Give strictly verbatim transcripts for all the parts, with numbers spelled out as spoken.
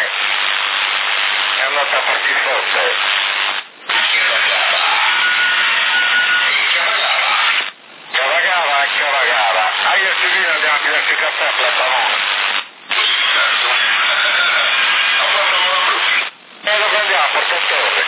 me. È andata a farti forte. Cavagava e cavagava. Ah, io si vino andiamo a tirarci caffè a Platamone. E lo prendiamo a Porto Torre.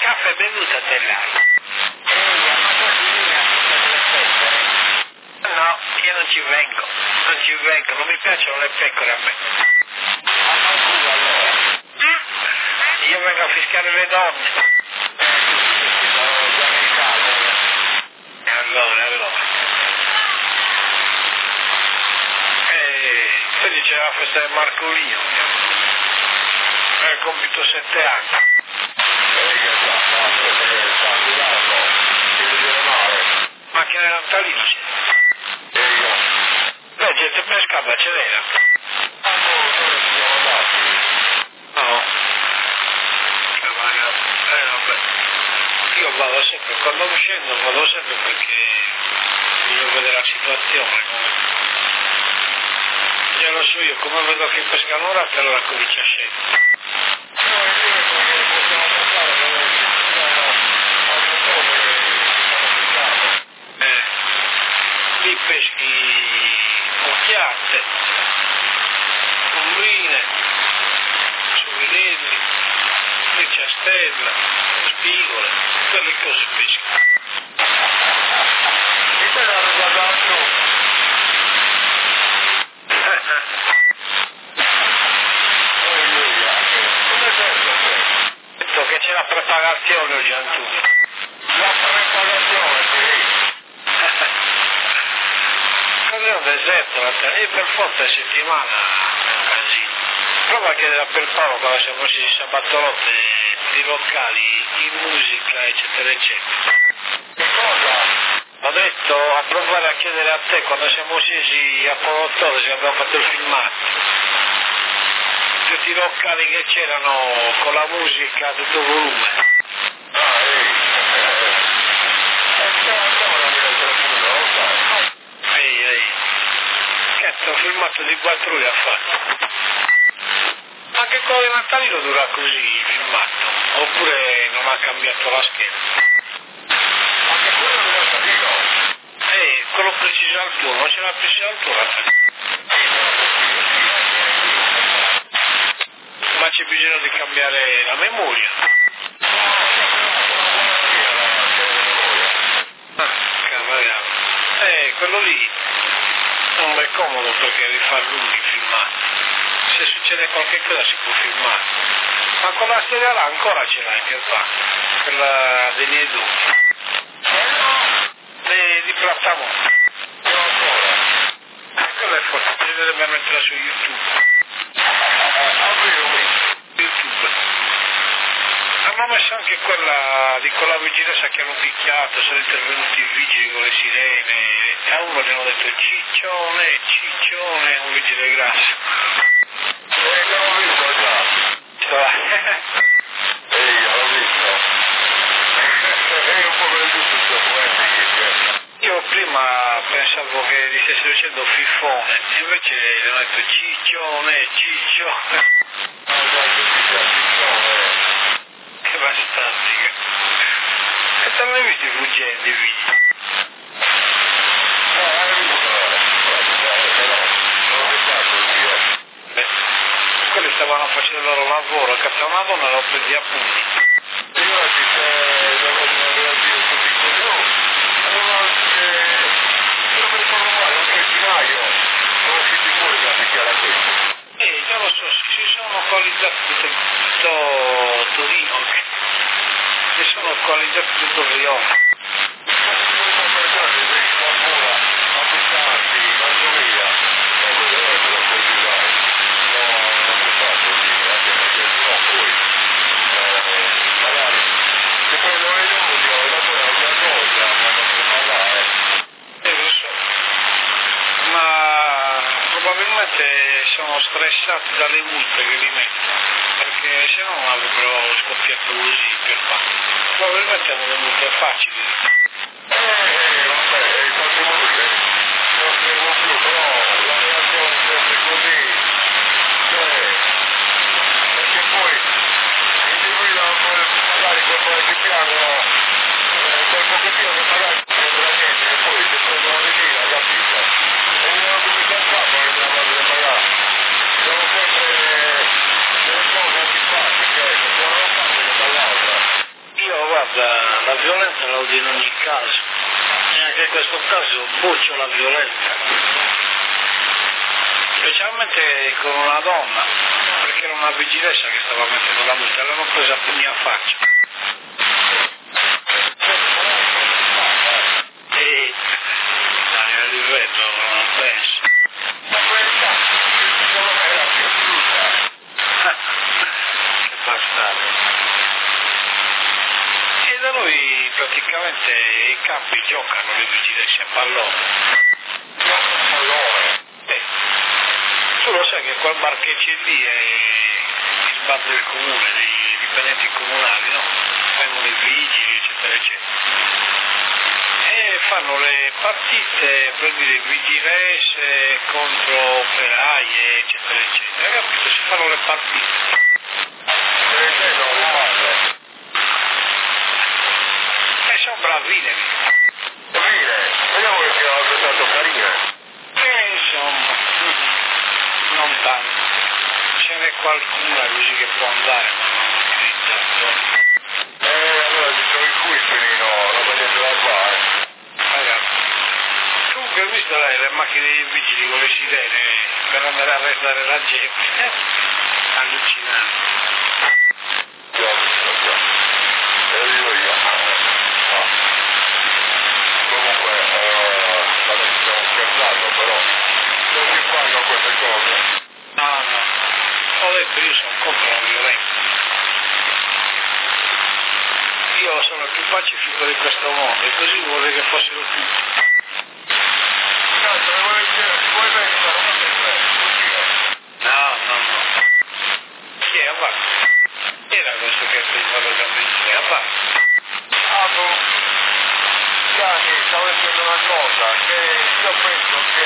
No, non ci vengo, non ci vengo, non mi piacciono le pecore a me. Io vengo a fischiare le donne. E allora, allora. E quindi c'era la festa del Marcolino. Aveva compiuto sette anni. Macchina di Natalino c'è. Beh, gente pescata ce n'era. No. Eh, vabbè. Io vado sempre, quando scendo vado sempre perché voglio vedere la situazione. Come... Già lo so io, come vedo che pescano ora, allora comincia a scendere. Eh, lì peschi occhiate, umbrine, sovedelli, ricciastella, spigole, quelle cose pesca. E te l'hanno guardato? Detto che c'è la preparazione oggi Antonio. La preparazione, sì. Cos'è un deserto? E per forza settimana è un casino. Prova a chiedere a Pierpaolo quando siamo usciti sabatolotte di locali, di musica, eccetera, eccetera. Che cosa? Ho detto a provare a chiedere a te quando siamo scesi a Polottore, se abbiamo fatto il filmato. Tutti i locali che c'erano con la musica a tutto volume. Ah, ehi. E c'è ancora il telefono, lo sai? Ehi, ehi. Cazzo, ho filmato di quattro ore a fatto. Anche quello di Natalino dura così il filmato. Oppure non ha cambiato la scheda. Anche quello di Natalino? Eh, quello preciso al tuo, non c'era preciso al tuo Natalino. Ma c'è bisogno di cambiare la memoria. Ah, cavolo. Eh, quello lì non è comodo perché rifà lunghi filmati. Se succede qualche cosa si può filmare. Ma con la serie là ancora ce l'hai per fare. Quella dei miei dubbi. Di, di Plattamonte. Quella è forte, bisognerebbe metterla su YouTube. YouTube. Hanno messo anche quella di quella vigilanza che hanno picchiato, sono intervenuti i vigili con le sirene, e a uno gli hanno detto ciccione, ciccione, un vigile grasso. Eh, l'ho visto già. Ehi, l'ho visto. È un po' per tutto questo, Io prima pensavo che gli stesse dicendo fiffone, invece gli hanno detto ciccione, ciccione. Che bastardi. E te l'hai visto i fuggenti, figli? Beh, quelli stavano facendo il loro lavoro, capitano una donna e lo prendi a pugni. Eh, già lo so, si sono coalizzati tutto, tutto Torino, si sono coalizzati tutto il Rione. Probabilmente sono stressati dalle multe che li mettono, perché se no non avrebbero scoppiato così per fare. Probabilmente hanno le multe facili. Eh, vabbè, in qualche modo che non credo più, però la reazione è sempre così, cioè, perché poi individuano magari quel qualche piano, eh, quel pochettino che magari non la gente, e poi si prendono di lì, capito? E non ho cominciato a fare, poi andiamo a dire magari, sono sempre delle cose antipatiche, ecco, se non lo fanno che dall'altra. Io guarda, la violenza la uso in ogni caso, neanche anche in questo caso boccio la violenza, specialmente con una donna, perché era una vigilessa che stava mettendo la multa, l'hanno presa a pugni a faccia. E dai, a livello non penso. Ma questa era più brutta. Che bastardo. E da noi praticamente i campi giocano le vigilesse a pallone. Gioca a pallone. Eh, tu lo sai che quel bar che c'è lì è il bar del comune, dei dipendenti comunali, no? Vengono i vigili, eccetera, eccetera. E fanno le partite per dire vigilesse contro operai, eccetera, eccetera. Hai capito? Si fanno le partite. E non lo fanno. E sono bravine. Bene, vediamo che ho pensato carine. E insomma, non tanto. Ce n'è qualcuna così che può andare, ma non utilizzato. Eh, allora ti trovi qui, Finino, la prendete da qua, eh. Ragazzi, comunque ho visto lei le macchine dei vigili con le sirene per andare a arrestare la gente. Eh? Allucinante. Già, visto, già. E dico io. Ah. Comunque, eh, vabbè, stiamo scherzando, però non si fanno queste cose. No, no, ho detto io sono contro la violenza. Io sono il più pacifico di questo mondo e così vorrei che fossero tutti. Cazzo, mi vuoi dire, ti vuoi pensare, non mi prego. No, no, no. Chi è? Avanti. Era questo che stai parlando da me, avanti. Ah, boh. Gianni, stavo dicendo una cosa, che io penso che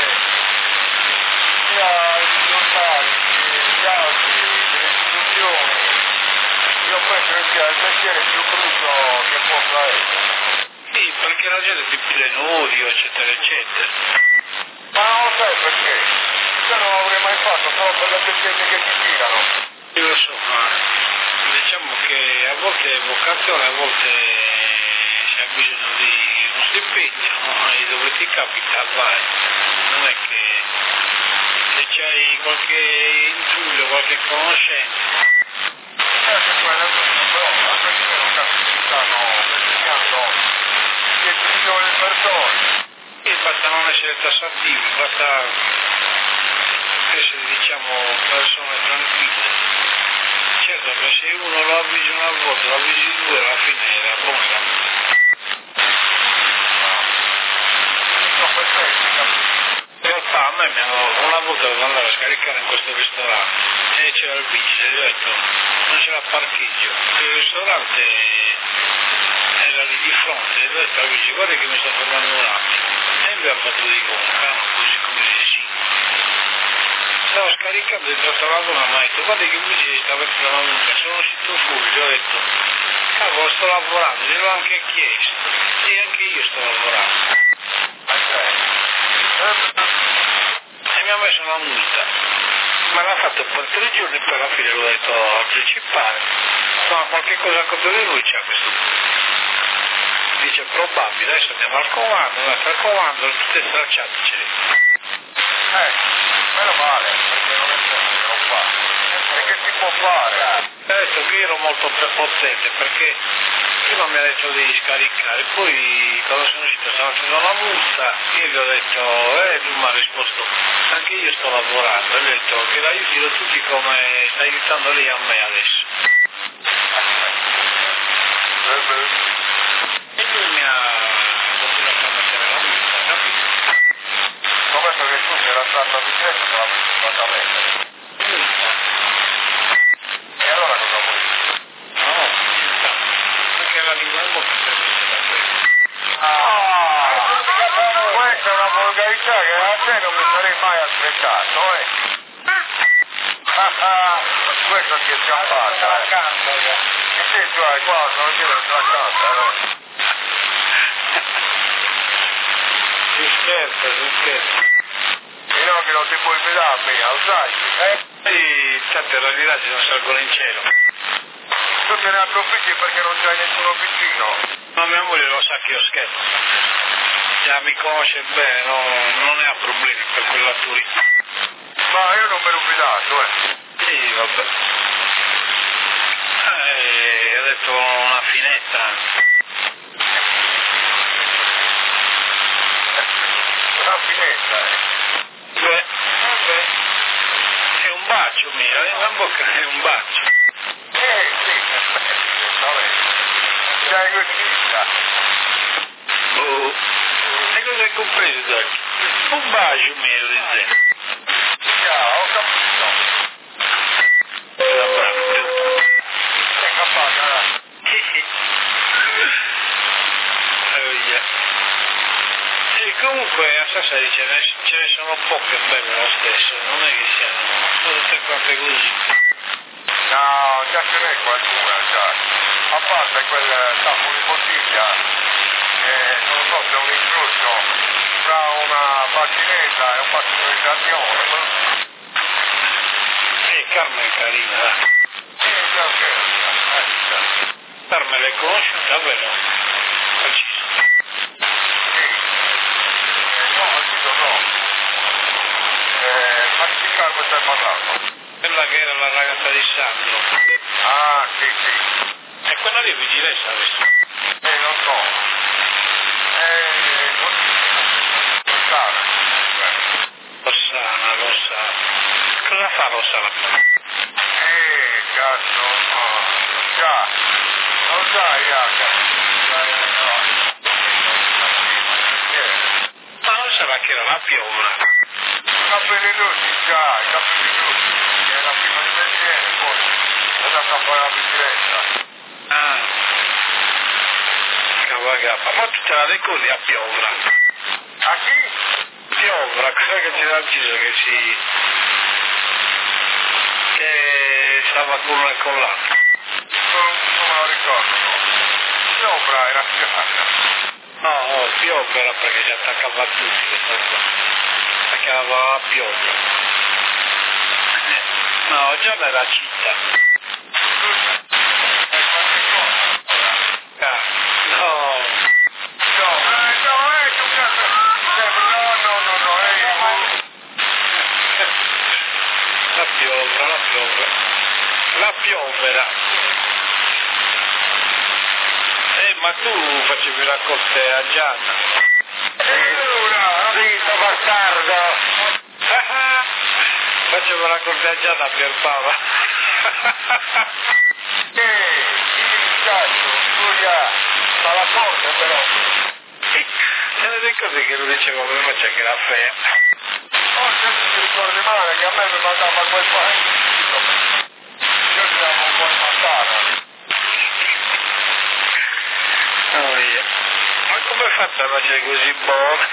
sia i giornali che gli altri, le istituzioni, io penso che sia il mestiere più brutto che possa essere. Sì, perché la gente ti pide odio, eccetera, eccetera. Ma non lo sai perché? Io non l'avrei mai fatto, solo per le bestemmie che ti tirano. Io lo so, ma diciamo che a volte è vocazione, a volte c'è bisogno di uno stipendio, no? E dove ti capita vai. Non è che se c'hai qualche intuito, qualche conoscenza. Certo, quella è giusta, però anche se non capisci che stanno bestemmiando dieci milioni di persone. E basta non essere tassativi, basta essere, diciamo, persone tranquille. Certo che se uno lo avvisa una volta, lo avvisi due, alla fine era buona la multa. No, perfetto, capisci? In realtà a me mi hanno, una volta dovevo andare a scaricare in questo ristorante e c'era il vigile, gli ho detto non c'era parcheggio, il ristorante era lì di fronte, e ho detto al vigile guarda che mi sto fermando un attimo, e lui ha fatto di conca, così come se sì. Stavo scaricando il trattavato una mano, guarda che il vigile stava mettendo la multa, sono uscito fuori, gli ho detto cavolo sto lavorando, gliel'ho anche chiesto, e anche io sto lavorando. E mi ha messo una multa, ma l'ha fatto per tre giorni, poi alla fine l'ho detto al principale, ma qualche cosa contro di lui c'è a questo punto. Dice probabile, adesso andiamo al comando, andiamo al comando, tutte stracciate ce le. Eh, meno male, perché non è sempre che non fa. E che si può fare? Ha detto che ero molto prepotente perché prima mi ha detto di scaricare, poi quando sono uscito stavo facendo la multa e gli ho detto, eh lui mi ha risposto, anche io sto lavorando, e gli ho detto che l'aiutino tutti come sta aiutando lei a me adesso. E lui mi ha continuato a mettere la multa, capito? Ho penso che tu sei stato di questo te l'ha messo a mettere. Multa? E allora cosa vuoi dire? No, multa. Perché la lingua è molto servita da questo. Ah! Questa è una volgarità che a te non mi sarei mai aspettato, eh? Ah ah! Questo ti è scappata, eh? E se tu hai qua, non ti è scappata, eh? Si scherza, si scherza. E no che non ti puoi fidare a me, alzai, eh? Poi tante ragazzi non salgono in cielo. Tu te ne approfitti perché non c'hai nessuno vicino. Ma mia moglie lo sa che io scherzo. già mi conosce bene, no, non ne ha problemi per quella turista. Ma io non me l'ho fidato, eh. Sì, vabbè. Eh, ho detto una finetta. Una finetta, eh. Beh, vabbè. È un bacio mio, in bocca è un bacio. Eh, sì, vabbè. Dai così, Oh. E cosa hai compreso, Doc? Un bacio mio, di te. già, ho capito. Era bravo. Sei capace, eh? Sì, sì. Oh, yeah. E comunque a Sassari ce ne, ce ne sono poche belle lo stesso, non è che siano, sono tutte quante così. No, già ce n'è qualcuna, già. A parte quel tappo di bottiglia, eh, non so se è un incrocio tra una bacinetta e un bacino di camione. Eh, Carmen è carina, dai. Eh, già che, eh, già. Carmen l'hai conosciuta, vero? Preciso. Sì. Eh, no, al sito no. Eh, ma di Carmen stai parlando? Quella che era la ragazza di Sandro. Ah, sì, sì. E quella lì è vigilessa adesso. Eh, non so. Eh, non non sa. Rossana, Rossana. Cosa fa Rossana? Eh, cazzo, no. Già. Non sai, H. Ma non sarà che era la piovra? I capelli rossi, già, i capelli rossi. È la prima di mestiere, poi è andata a fare la bicicletta. Ah. Cavagappa. Ma tu te la ricordi a piovra? A chi? Piovra, quella che c'era deciso che si... che stava con una e con l'altra. Non, non me lo ricordo, no. Sopra era schiacciata. No, no, piovra era perché si attaccava a tutti questa qua. La chiamava piovra. No, già era città. Ah, no. No, eh, no, eh, tu cazzo. No, no, no, no, eh, La piovra, la piovra. La piovera. Eh, ma tu facevi raccolte a Gianna. allora, Zitto, bastardo. Facevo raccolte a Gianna a Pierpaola. eh, il cazzo, Giulia, ma la porta però. Se ne ricordi che lo dicevo prima, c'è che era fea. Forse ti ricordi male che a me mi mandava quel paese. Io ti davo un po' di matana. Oh, yeah. Ma come fate a mangiare così buono?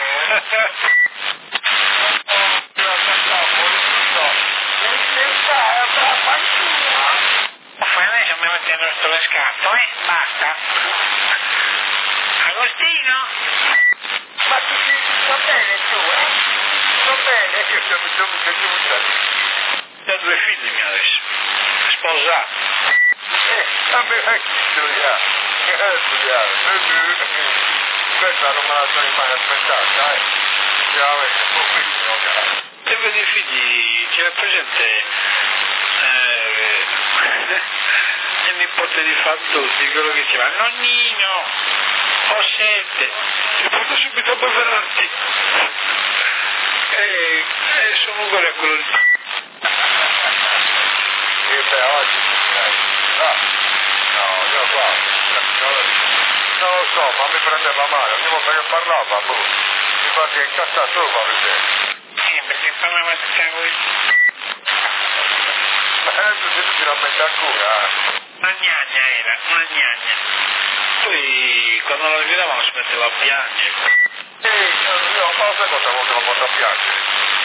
Ma adesso mi metti addosso le scarpe, eh? Basta. Agostino? Ma tu ti sta bene tu, eh? Sta bene, io sono mi piaciuta. Ho due figli adesso. Sposato. Eh, vabbè, Giulia. Eh, Giulia. Questa non me la sono mai aspettata, eh. Veramente, poverino, cazzo. E vedi i figli, c'era presente eh, il nipote di Fantozzi, quello che diceva nonnino, ho sete, ti porto subito a beverarti. E, e sono uguali a quello lì. E beh, oggi, no, no, io qua, non lo so, ma mi prendeva male, ogni volta che parlava, boh, mi faceva incazzare solo per vedere. Eh, perché parlava tutta così. Ma adesso si la mette ancora, eh. Una gnagna era, una gnagna. Poi quando la sgridavano si metteva a piangere. Ehi, io ma sai cosa volta la porta a piangere?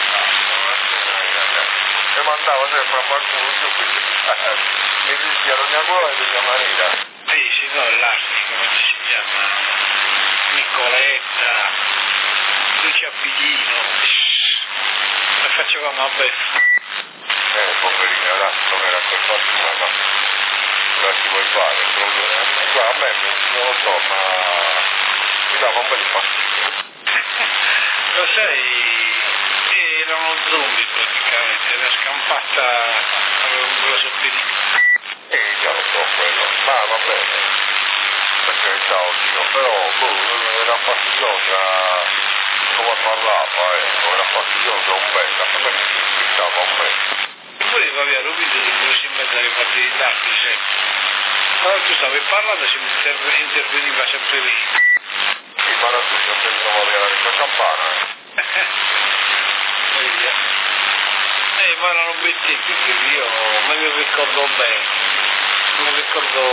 E mandava sempre a far culo giù, quindi mi rischia la mia cuore e la mia manera. Sì, sì, no, l'Asti, come si chiama? Nicoletta, Lucia Pidino. La facevamo a beffa. Eh, poverina, là, non era colpa sua, ma cosa ci vuoi fare? Guarda, a me non lo so, ma mi dava un bel fastidio. Lo sai, era uno zombie praticamente, era scampata con la soppierina. Eh, già lo so quello, ma va bene, per carità, oddio, però boh, era fastidiosa come parlava, ecco, era fastidiosa un bel, a me mi aspettava un bel. E poi vabbè, lo vedo che lui si mette alle partite di dardi sempre. Quando tu stavi parlando si interve- interveniva sempre lì. Sì, ma adesso sempre di nuovo avere questa campana, eh. Vedi, eh? Eh, ma erano bei tempi, quindi io me li ricordo bene, mi ricordo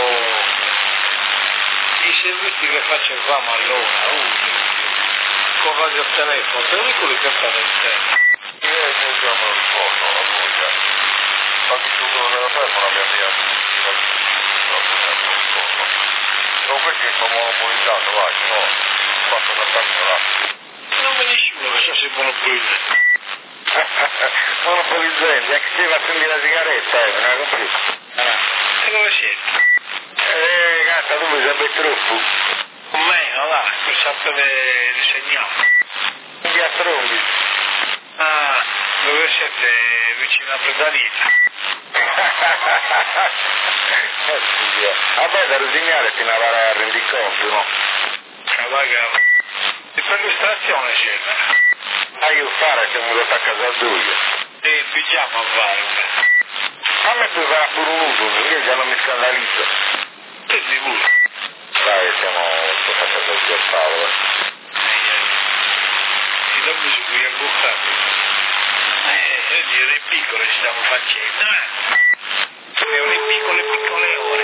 i servizi che facevamo allora, uh, con radio telefono, te lo ricordi che stava in terra? Io io già me lo ricordo, la voglia. Ma che tutto nella telefono abbiamo avviato tutti la vita, non perché sono monopolizzato, vai, no, fatto da tanto là. Non me ne scivola che so se monopolizzato. Monopolizzati, anche se va a prendere la sigaretta, eh, non hai compreso? Ah, e dove siete? Eh, cazzo, tu mi sembri troppo. Con me, no, là, per sapere il segnale. Via Trombi. Ah, dove siete? Vicino a Pedalita. Eh sì, eh. Vabbè, da rosinare fino a varare a rendiconto, no? Cavagava. E per l'illustrazione c'era. Ah, io fare che mi a casa a due. E il pigiama a fare. A me puoi fare pure un uso, io già non mi scandalizzo. Che sicuro? Dai, siamo a casa del zio Paolo. I dopo su cui è buttato. Eh, vedi, le piccole ci stiamo facendo, eh. Le piccole, piccole ore.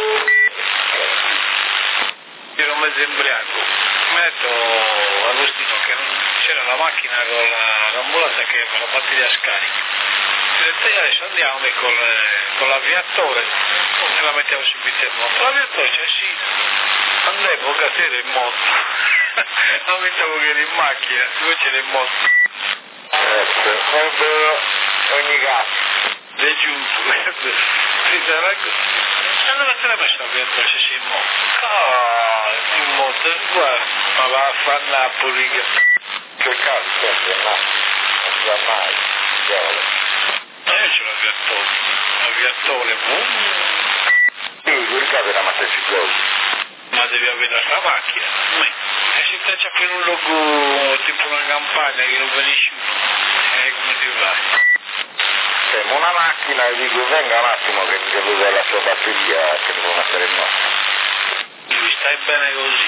Ero mezzo embriaco. Mi ha detto Agostino che non c'era la macchina con la, l'ambulanza che aveva la batteria scarica. Mi ha detto adesso andiamo con, con l'avviatore e la mettiamo subito in moto. L'avviatore c'è sì. Andavo a casere in moto. Non mettevo che ero in macchina, dove c'era in moto. Ecco, proprio ogni cazzo. De giunto. Si sarà così. E allora te l'hai messo l'avviatore se sei in moto? Ah, in moto, guarda, ma va a fare Napoli. Che cazzo, sempre, no, non si sa mai, diavolo. Ma io c'ho l'avviatore, l'avviatore, boom. Sì, tu ricordi la matricigosa? Ma devi avere la macchina. E se te c'è per un logo tipo una campagna che non venisce, eh, come ti va? Siamo una macchina e dico venga un attimo che mi devo dare la sua batteria che devo mettere in moto. Lui stai bene così.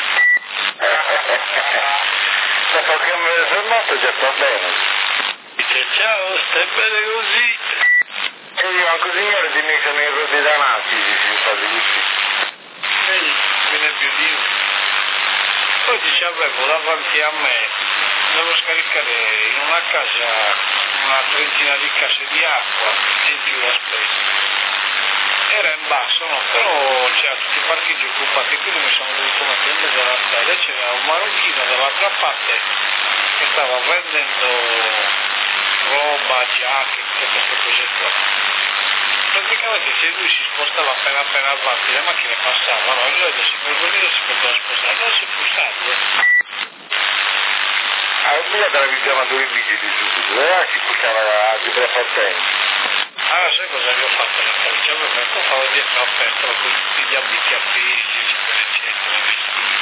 Dopo che mi sono moto già sto bene. Dice ciao, stai bene così. E io anche signore ti mi sono i rodi davanti, si si fa così. Vedi, viene più di uno. Poi dice avevo davanti a me, devo scaricare in una casa una trentina di casse di acqua e in più la spesa. Era in basso, no? Però c'era tutti i parcheggi occupati, quindi mi sono dovuto mettere in mezzo alla strada e c'era un marocchino dall'altra parte che stava vendendo roba, giacche, tutte queste cose qua. Praticamente se lui si spostava appena appena avanti, le macchine passavano, e lui ha detto per venire si poteva spostare, non si può usare. Ah, prima te la chiamando i vigili subito, eh, si puntava di prepotenza. Allora sai cosa gli ho fatto la camicia? Per me stavo dietro a festa con tutti gli abiti appesi, eccetera, eccetera, vestiti.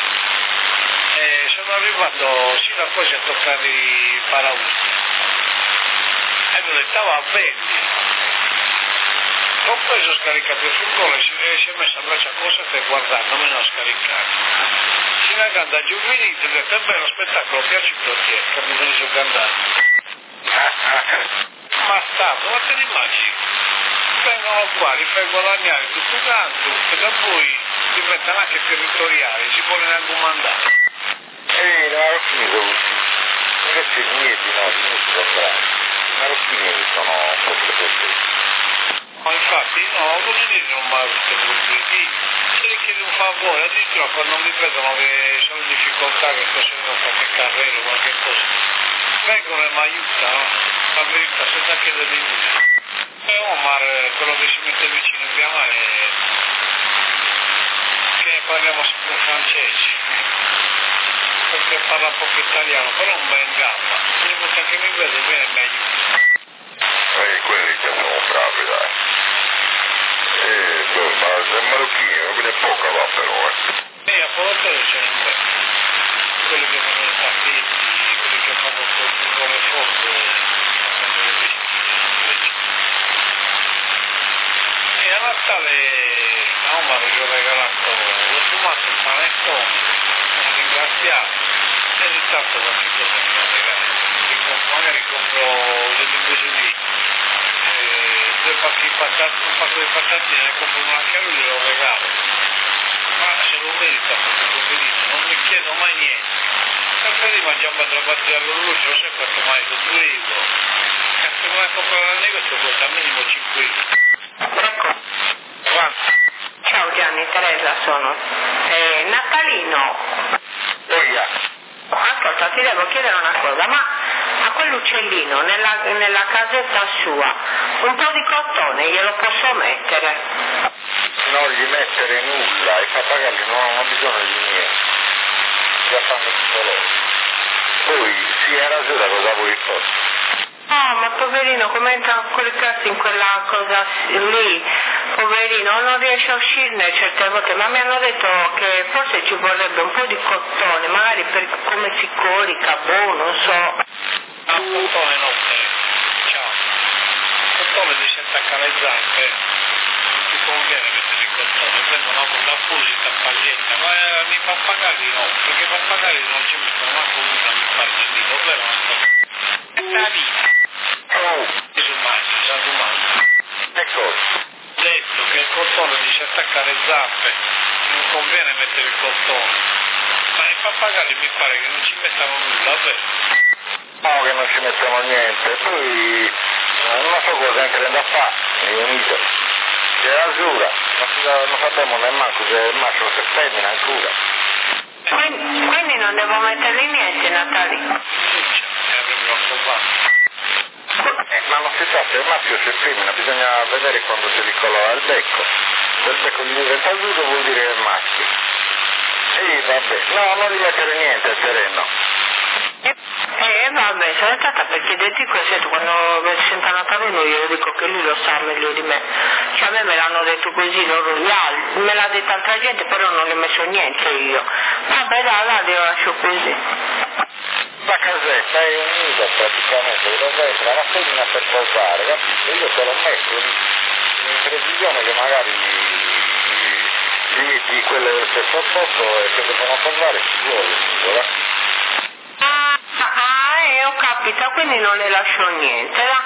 E sono arrivato sino a quasi a toccare i paraurti. E mi ho detto, va bene. Ho preso, ho scaricato il furgone e si, e si è messo a braccia cosa per guardare, non me ne ho scaricato. Fino a quando ha giovinito, ho detto, è bello spettacolo, piaciuto a te, che mi sono giocandato. Ma stato, ma te l'immagini? Vengono qua, li fai guadagnare tutto quanto, e da poi diventano anche territoriali, si vogliono anche mandare. Eh, i marocchini sono così. Invece i miei no, i miei sono bravi. I marocchini sono proprio così. Ma infatti no, come dire non mi ha visto se le chiedi un favore, addirittura quando mi vedono che sono in difficoltà, che sto facendo qualche carrello o qualche cosa, vengono e mi aiutano, la verità, senza chiedermi nulla. E Omar, quello che si mette vicino in via mare, che parliamo sempre francesi. perché parla poco italiano, però un bel gamba. Ogni volta che mi vede bene meglio. E quelli che sono bravi, dai. Eh, beh, ma è marocchino, quindi è poca va però, eh. E a volte c'è un bel. Quelli che fanno i tappeti, quelli che fanno con le foto, fanno le vestiti. E a Natale a Omar gli ho regalato, l'ho fumato il panettone, l'ho ringraziato, e ogni tanto qualche cosa mi ha regalato. Magari compro degli imbecilli, eh, due pacchi di patate, un pacco di patatine, ne compro una anche a lui e glielo regalo. Ma se lo merita questo poverino, non mi chiedo mai niente. Sempre lì mangiamo la batteria all'orologio, non so quanto mai, con due euro. Cazzo, come comprare al negozio costa al minimo cinque euro. Ecco. Quanto? Ciao Gianni, Teresa sono. Eh, Natalino. Oia. Ascolta, ti devo chiedere una cosa, ma a quell'uccellino nella, nella casetta sua un po' di cotone glielo posso mettere? Non gli mettere nulla, i pappagalli non hanno bisogno di niente. Già fanno tutto loro. Poi, sì, era giura cosa vuoi fare? Oh, ma poverino, come entra a coricarsi in quella cosa lì, poverino, non riesce a uscirne certe volte, ma mi hanno detto che forse ci vorrebbe un po' di cotone, magari per come si corica, boh, non so. Ah, cotone no, ciao. Cotone devi attaccare le zampe, non ti conviene mettere il cotone, prendono una apposita paglietta, ma eh, nei pappagalli no, perché i pappagalli non ci mettono manco una mi pare nel nido, ovvero una cosa. È la vita. Oh, Gesù Maggio, Santo Maggio. ecco. Detto che il cotone dice attaccare le zampe, non conviene mettere il cotone. Ma i pappagalli mi pare che non ci mettano nulla, vero? No, che non ci mettono niente. Poi, non so cosa intende a fare, mi unito. C'è la giura, non, si, non sappiamo nemmeno se è maschio o se è femmina ancora. Quindi, quindi non devo metterli niente, Natali? Puccia, che avrebbero provato. Eh, ma non si sa se è maschio o se è femmina, bisogna vedere quando si ricolora il becco. Se il becco gli diventa azzurro vuol dire che è maschio. Sì, vabbè, no, non gli mettere niente, è sereno. Eh vabbè, sono stata per chiederti questo, quando mi sento a Natale io glielo dico che lui lo sa meglio di me. Cioè a me me l'hanno detto così loro gli altri, me l'ha detto altra gente, però non gli ho messo niente io. Vabbè dai, là io lascio così. La casetta è un nido praticamente, dove entra la femmina per posare, capito? Io te l'ho messo in, in previsione che magari gli metti quelle del stesso posto e che devono posare ci vuole il nido, va? Ah, ah, eh, ho capito, quindi non le lascio niente, là.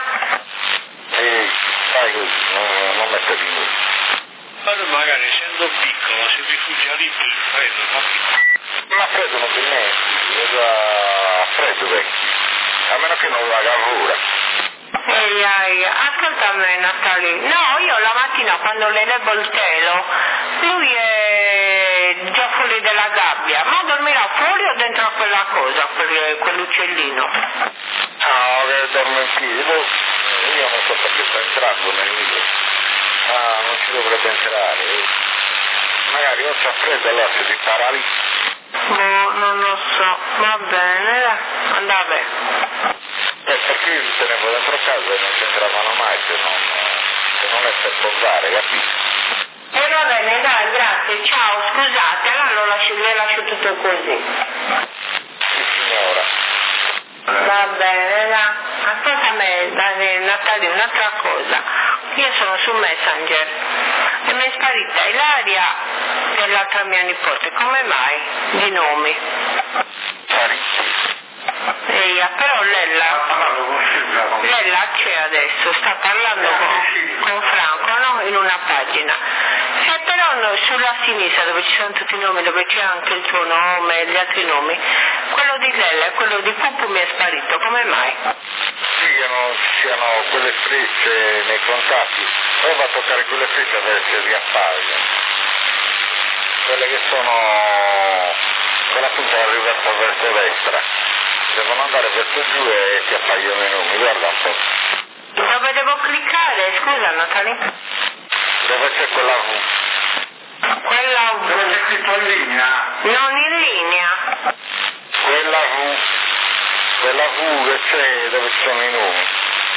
E fai così, non, non metterli nulla. Ma lui magari essendo piccolo si rifugia lì per il freddo, capito? Ma freddo non ti metti, è da freddo vecchio, a meno che non la lavora. Ehi, ehi, ascolta me Natali, no, io la mattina quando le levo il telo, lui è già fuori dalla gabbia, ma dormirà fuori o dentro a quella cosa, quel, quell'uccellino? No, che dorme in piedi, io non so perché sto entrando nel nido, ma non ci dovrebbe entrare, magari o c'ha freddo allora si ripara lì. Boh, non lo so, va bene, dai, andava. Eh, perché io li tenevo dentro casa e non c'entravano mai se non, se non è per posare, capito? E va bene, dai, grazie, ciao, scusate, allora lo lascio, le lascio tutto così. Sì signora. Va bene, dai. Ascolta me, dai, Natalia, un'altra cosa. Io sono su Messenger e mi è sparita Ilaria e l'altra mia nipote, come mai? Di nomi. Parigi. Eia, però Lella, Lella c'è adesso, sta parlando con, con Franco, no? In una pagina. E però no, sulla sinistra dove ci sono tutti i nomi, dove c'è anche il tuo nome e gli altri nomi, quello di Lella e quello di Pupu mi è sparito, come mai? Siano, siano quelle frecce nei contatti, prova a toccare quelle frecce a vedere se riappaiono. Quelle che sono con la punta riversa verso destra. Devono andare verso giù e ti appaiono i nomi, guarda un po'. Dove devo cliccare? Scusa Natalie? Dove c'è quella V? Quella V. Dove c'è scritto in linea? Non in linea. quella V, quella V che c'è dove ci sono i nomi,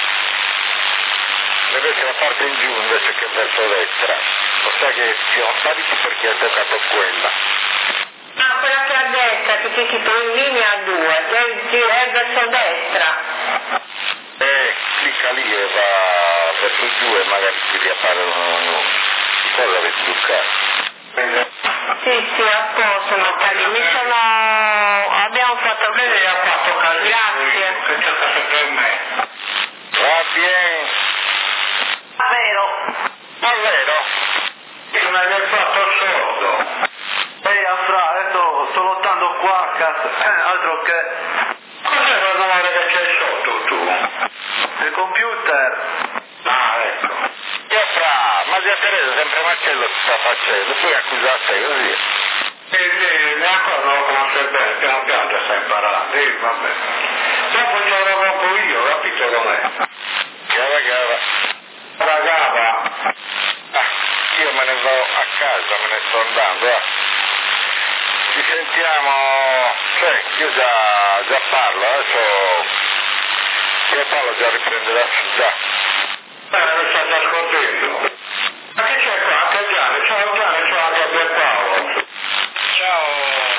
deve essere la parte in giù invece che verso destra, lo sai che siamo stati perché hai toccato quella. Ah, quella che è a destra, che ti si trova in linea due, è verso destra. Eh, clicca lì e va verso giù e magari ti riappaiono i nomi. Cosa avete sbloccato? Sì, sì, a posto Natalia, mi sono... abbiamo fatto bene, ha fatto casino. Grazie. Che c'è stato per me. Va bene. Vero. Davvero? Sì, ma mi hai fatto sordo. Ehi, Afra, adesso sto lottando qua, cazzo. Eh, altro che... Cos'è quel rumore che c'è sotto tu? Il computer? Ah, ecco. Io fra, ma zia Teresa sempre Marcello si sta facendo, poi accusate così. Sì, sì, mi accorgo lo conosce bene, piano piano già stai imparando. Sì, vabbè. Dopo ce lo rompo io, capito com'è? Chiava chiava. Ragava. Ah, io me ne vado a casa, me ne sto andando, eh. Ci sentiamo, cioè, io già, già parlo, adesso io parlo già riprenderà già. Eh, mi sta già scoprendo. Ma che c'è qua? Anche Gianni, ciao Gianni, ciao anche a Pierpaolo. Ciao.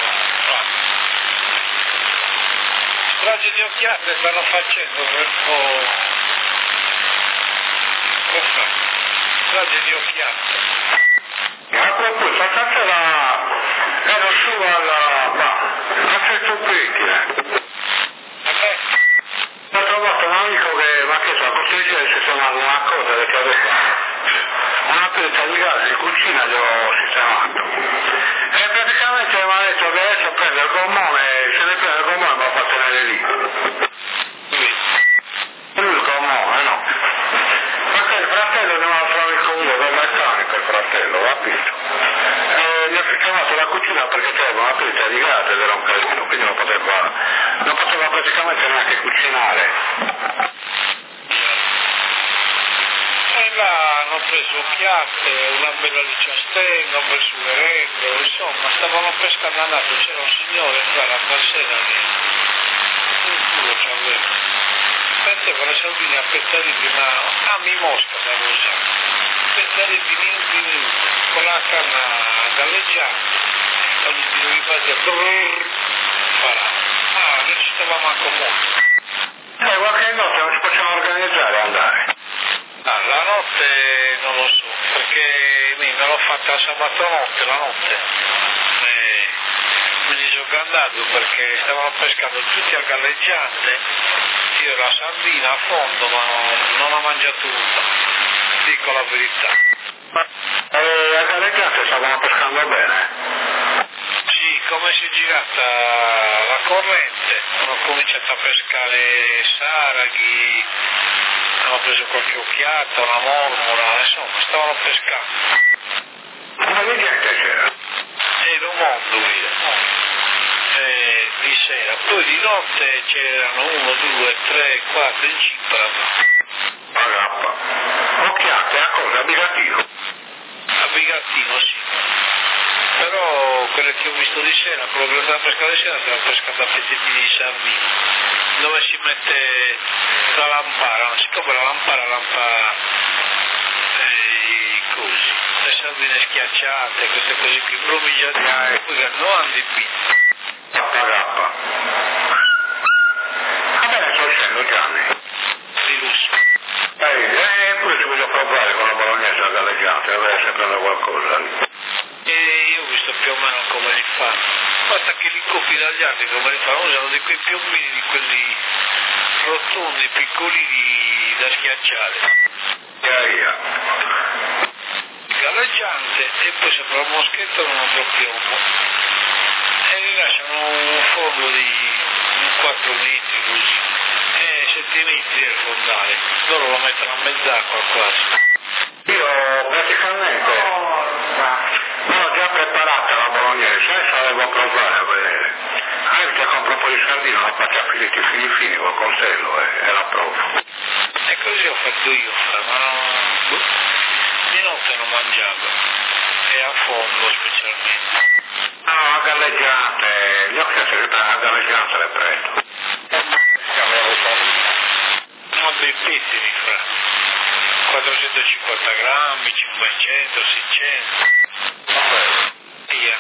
Strage di occhiate stanno facendo per po'. Che fa? Strage di occhiate. Ma a proposito, tanto la... ero su alla... ma... accetto qui, eh. Vabbè. Ho trovato un amico che, ma che so, a Costituzione si sistemato una cosa perché aveva una pezza di gas in cucina, gli ho sistemato. E praticamente mi ha detto che adesso prende il gommone, se ne prende il gommone me lo fa tenere lì. Lui il gommone, no? Perché il fratello ne aveva trovato il comune, per meccanico il fratello, capito? E gli ho sistemato la cucina perché c'era una pezza di gas ed era un casino, quindi non poteva, non poteva praticamente neanche cucinare. E là hanno preso occhiate, una bella di ciastenga, un bel suveretto, insomma, stavano pescando andato, c'era un signore qua alla passera lì, un culo c'aveva. Mettevano i salvini a pettare di una... ah, mi mosca da usare, pettare di minuti in minuti, con la canna galleggiante, ogni minuto quasi a brrrr, parava. Ah, non ci stavamo manco molto. Eh, qualche notte non ci possiamo organizzare a andare. Ah, la notte non lo so, perché mi me l'ho fatta sabato notte, la notte. E me ne sono andato perché stavano pescando tutti al galleggiante, io la sardina a fondo, ma non, non ho mangiato nulla, dico la verità. Ma eh, al galleggiante stavano pescando bene? Sì, come si è girata la corrente, hanno cominciato a pescare saraghi, hanno preso qualche occhiata, una mormola, insomma, stavano pescando. Ma che gente c'era? Era un mondo, via. E di sera, poi di notte c'erano uno, due, tre, quattro, in cinque la Agappa. Occhiate, a cosa? A Bigattino? A Bigattino, sì. Però quelle che ho visto di sera, quello che andava a pescare di sera, stava pescando a pezzettini di sardina, dove si mette la lampara, siccome la lampara lampa i cosi, le sardine schiacciate, queste cose qui, brumigliate, e poi non hanno di pizza. Tappa gappa. Vabbè, sto scendo Gianni. Di lusso. Ehi, eh, pure ci voglio provare con la bolognese alla galleggiante, adesso se prende qualcosa lì. E io ho visto più o meno come li fanno. Basta che li copi dagli altri come li fanno, usano di quei piombini, di quelli rotondi, piccolini da schiacciare. Ia ia. Galleggiante e poi sopra il moschetto un altro piombo. E li lasciano un fondo di quattro litri così. E sette litri del fondale. Loro lo mettono a mezz'acqua quasi. Io praticamente... l'ho già preparata la bolognese, adesso la devo provare a vedere. Anche compro un po' di sardina, la faccio a filetti fini fini col coltello e, e la provo. E così ho fatto io, ma non... di notte non mangiavo, e a fondo specialmente. No, a galleggiante, gli ho chiesto che a galleggiante le prendo. No, dei pettini fra quattrocentocinquanta grammi, cinquecento, seicento. Via.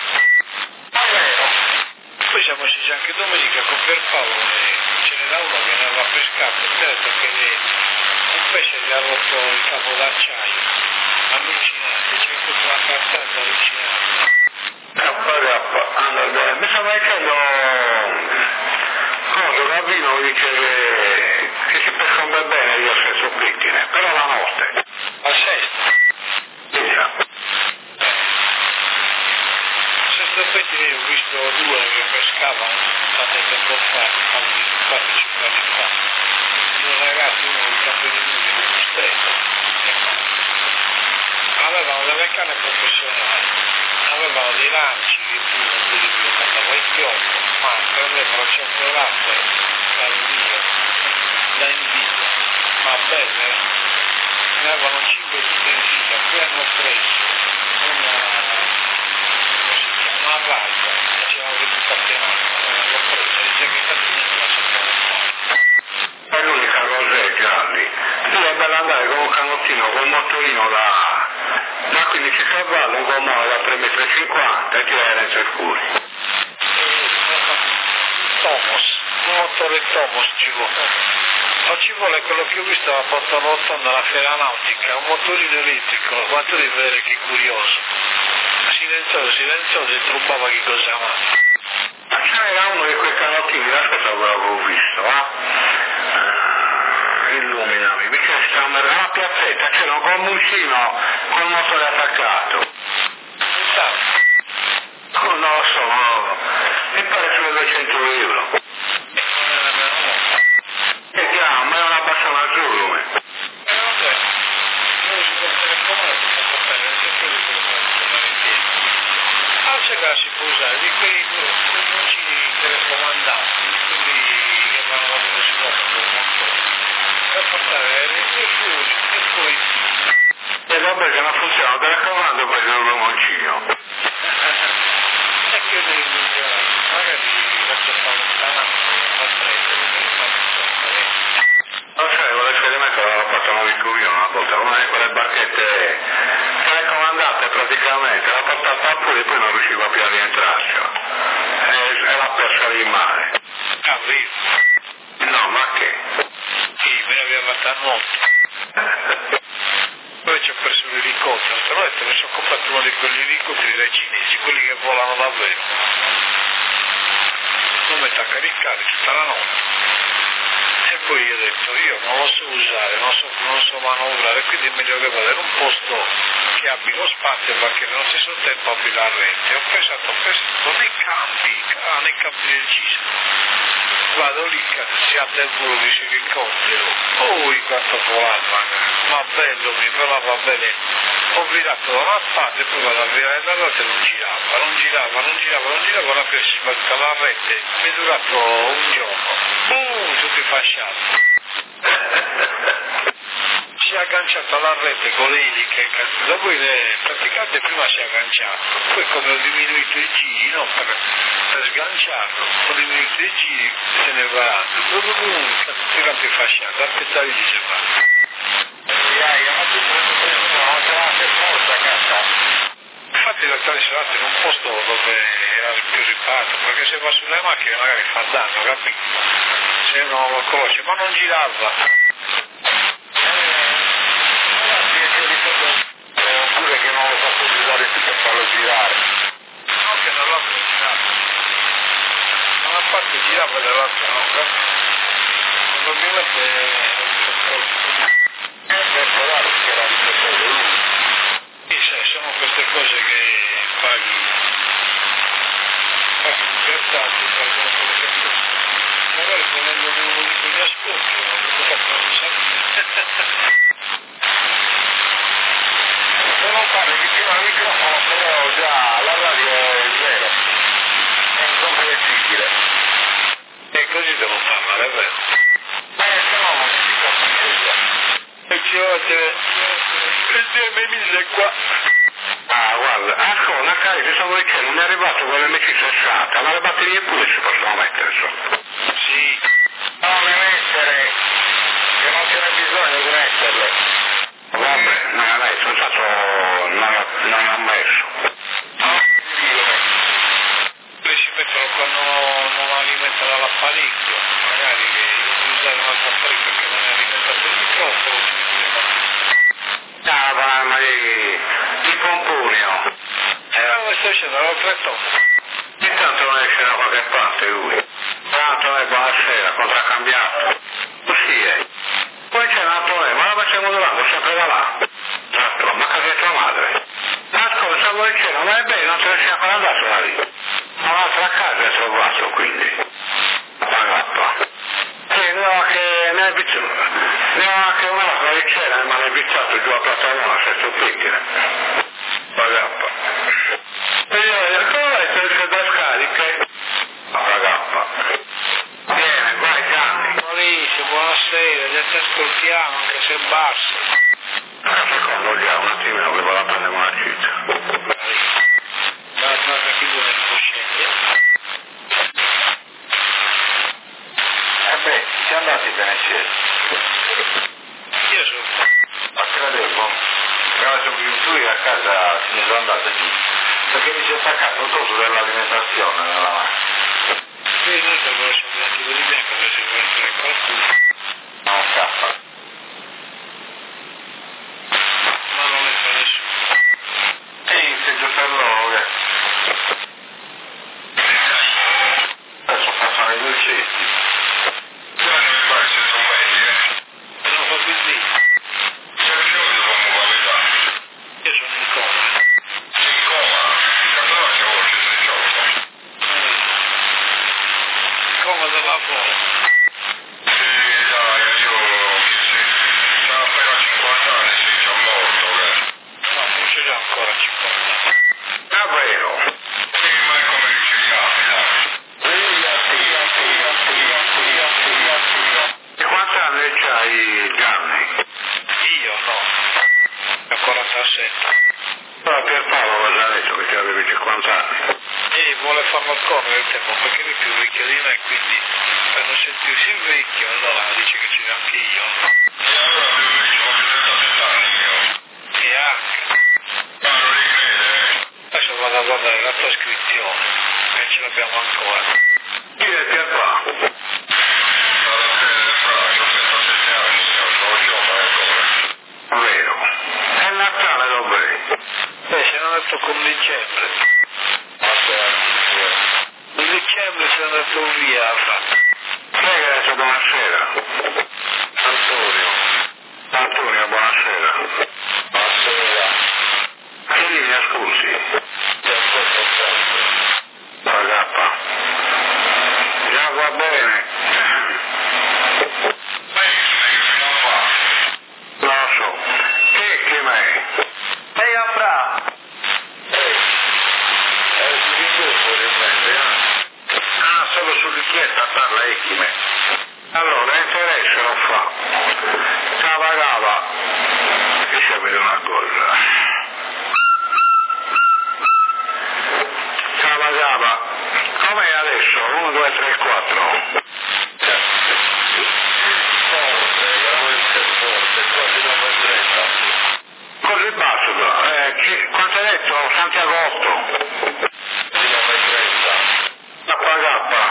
Poi siamo scesi anche domenica con Pierpaolo e ce n'era uno che andava a pescare per terra perché le, un pesce gli ha rotto il capo d'acciaio. Allucinante, c'è tutta una cartata allucinante. Allora, mi stava dicendo cosa Gavino dice che, che si pesca bene io stesso pettine, però la notte. A sesta? Sì, già. Sesto pettine io ho visto due che pescavano tanto tempo fa, quattro cinque anni fa. Due ragazzi, uno con i capelli lunghi di Bustello. Avevano delle canne professionali, avevano dei lanci che tu non vedi più quando vai in piombo, ma prendevano cento latte dall'India, da India, ma belle, ne avevano cinque di benzina, qui hanno preso una, come si chiama, una raglia, che c'erano venuta catenata, l'hanno presa, dice che catenata la sappiamo fare. È l'unica cosa è Gianni. Tu è bello andare con un canottino, con un motorino da, da quindici cavalli, un gommone da tre virgola cinquanta metri e tirare in circuiti. Tomos, un motore Tomos ci vuole. Non ci vuole quello che ho visto a Porto Rotondo alla Fiera Nautica, un motorino elettrico, ma tu devi vedere che curioso. Silenzioso, silenzioso e trubbava che cosa avanti. Ma ce n'era uno di quei canottini, la scorsa avevo visto, eh? Illuminami, vicino sta una piazzetta, c'era un gommuncino con il motore attaccato. Oh, non lo so, no. Mi pare sulle duecento euro. E già, ma è una bassa maggiore. Eh vabbè, noi si può telefonare, si può portare anche quello che lo può in ah, c'è che si può usare, di quei gommuncini telecomandanti, quelli che vanno a vedere scopo, per portare le due fuori e poi E vabbè che non funziona, telecomando per il gomoncino. e che devi migliorare, magari faccio fare un canale, non prendere, non fare Non sai, vuole sperimentare l'ho fatto una vicurina una volta, una di quelle barchette telecomandate praticamente, l'ha portata a fuori e poi non riusciva più a rientrarci. E, e l'ha persa lì in mare. Ah, vivo? No, ma che? Sì, me ne aveva fatta molto. Poi ci ho perso l'elicottero, te l'ho detto, mi sono comprato uno di quegli elicotteri dai cinesi, quelli che volano davvero. Non metto a caricare tutta la notte. E poi io ho detto, io non lo so usare, non so, non so manovrare, quindi è meglio che vada in un posto che abbia lo spazio perché nello stesso tempo abbia la rete. Ho pensato, ho pensato nei campi, ah, nei campi del Gisa. Vado lì, si ha tempo di l'elicottero, poi quanto volato, ma bello, mi volava bene. Ho virato da una parte e poi vado a virare dall'altra e non girava, non girava, non girava, non girava, alla fine si sbalza la rete, mi è durato un giorno, boom, tutti fasciati. Si è agganciato alla rete con le eliche, dopo le, praticamente prima si è agganciato, poi come ho diminuito i giri, no, per, per sganciarlo, ho diminuito i giri, se ne va, boom, boom, tutti quanti fasciati, aspettavi di girare. Infatti la telefonata in un posto dove era più riparato, perché se va sulle macchine magari fa danno, capito? Se non lo conosce, ma non girava. Oppure che non lo faccio girare più per farlo girare. No, che dall'altro girava. Da una parte girava e dall'altra no, capito? Probabilmente Eh, per provare che era riflettere lui. sì, sai, sono queste cose che paghi. Paghi un piattato, paghi una cosa che magari prendendo uno di quegli ascolti, non lo faccio non sa. Se non parli vicino al microfono, però già la radio è zero. È incomprensibile. E così devo parlare, è vero? Eh, se no non si capisce già. E ci volete, il D M mille qua. Ah, guarda, ascolta, cari, ti stavo dicendo, mi è arrivato quell'M C sessanta, ma le batterie pure si possono mettere sotto. Sì. Non le mettere, che non ce n'è bisogno di metterle. Vabbè, non ha messo, intanto non, non l'ha messo. No? Poi si mettono quando non alimentano l'apparecchio, magari che io devo usare un altro apparecchio che non è alimentato il microfono, si mette Ah, ma, ma di, di pompunio. Eh, ma sto dicendo, l'ho preso. Intanto non esce da qualche parte lui. Tanto è buonasera, contraccambiato. Così è. Poi c'è un altro lei, ma la facciamo durando sempre da là. Esatto, ma che è tua madre? Ascolta, stavo dicendo, ma è bene, non te ne sei ancora andato da lì. Ma un'altra casa è trovato, quindi. Pagappa. Sì, no, che ne hai visto. Ne ho anche un'altra che c'era, ma l'hai vistato giù a Platavona, sei su picchine. Pagappa. E io, come è che da scariche? Pagappa. Viene, vai, Gianni. Maurizio, buonasera, già ti ascoltiamo, anche se è basso. Un secondo già, un attimino che vado a prendere una cita. Ma guarda che vuole che scende. Eh beh, siamo andati bene scesi. Io sono. Ma credevo, però siamo venuti a casa, se ne sono andato giù. Perché mi si è attaccato il coso dell'alimentazione nella macchina. Qui noi siamo andati così bene perché si vuole fare qualcuno. Non scappa. Ma non ne fa nessuno. Ehi, sei giusto per loro che... Adesso passano i dolcetti. Non mi pare se sono meglio, eh. Non fa così. Se io devo muovere. Io sono in coma. Sei in coma? Allora che voce sei gioco? Coma della lavoro. Sì, dai, io che se... Sono appena cinquanta anni, sei già morto, eh. No, non ce l'ho ancora cinquanta anni. Davvero? Sì, ma è come riceviamo, dai. E quanti anni c'hai, Gianni? Io no. Ho quarantasette. Però Pierpaolo aveva già detto che ti avevi cinquanta anni. E vuole farlo correre il tempo perché lui è più vecchio di me, quindi per non sentirsi vecchio allora dice che ce l'ho anche io. E allora più vecchio che trenta anni io. E anche. Ma non li crede? Adesso vado a guardare la trascrizione, che ce l'abbiamo ancora. Chi è Pierpaolo? Alla fine del braccio, trentasette anni, io sono giovane ancora. Vero. È Natale dov'è? Eh, se non è andato con dicembre. In dicembre sono andato via, fra. Sai che adesso buonasera? Antonio. Antonio, buonasera. Buonasera. Che linea, scusi? Pagappa. Già va bene. Lo so. Che che me? Ehi, Afra. Ah, solo su richiesta parla Echime. Allora, interesse lo fa. Cavagava. Che ci avete una cosa. Cavagava. Com'è adesso? uno, due, tre, quattro. Forte, veramente forte, quasi nove trenta. Così basso però. Eh, chi, quanto hai detto? Santiago otto. La pagappa.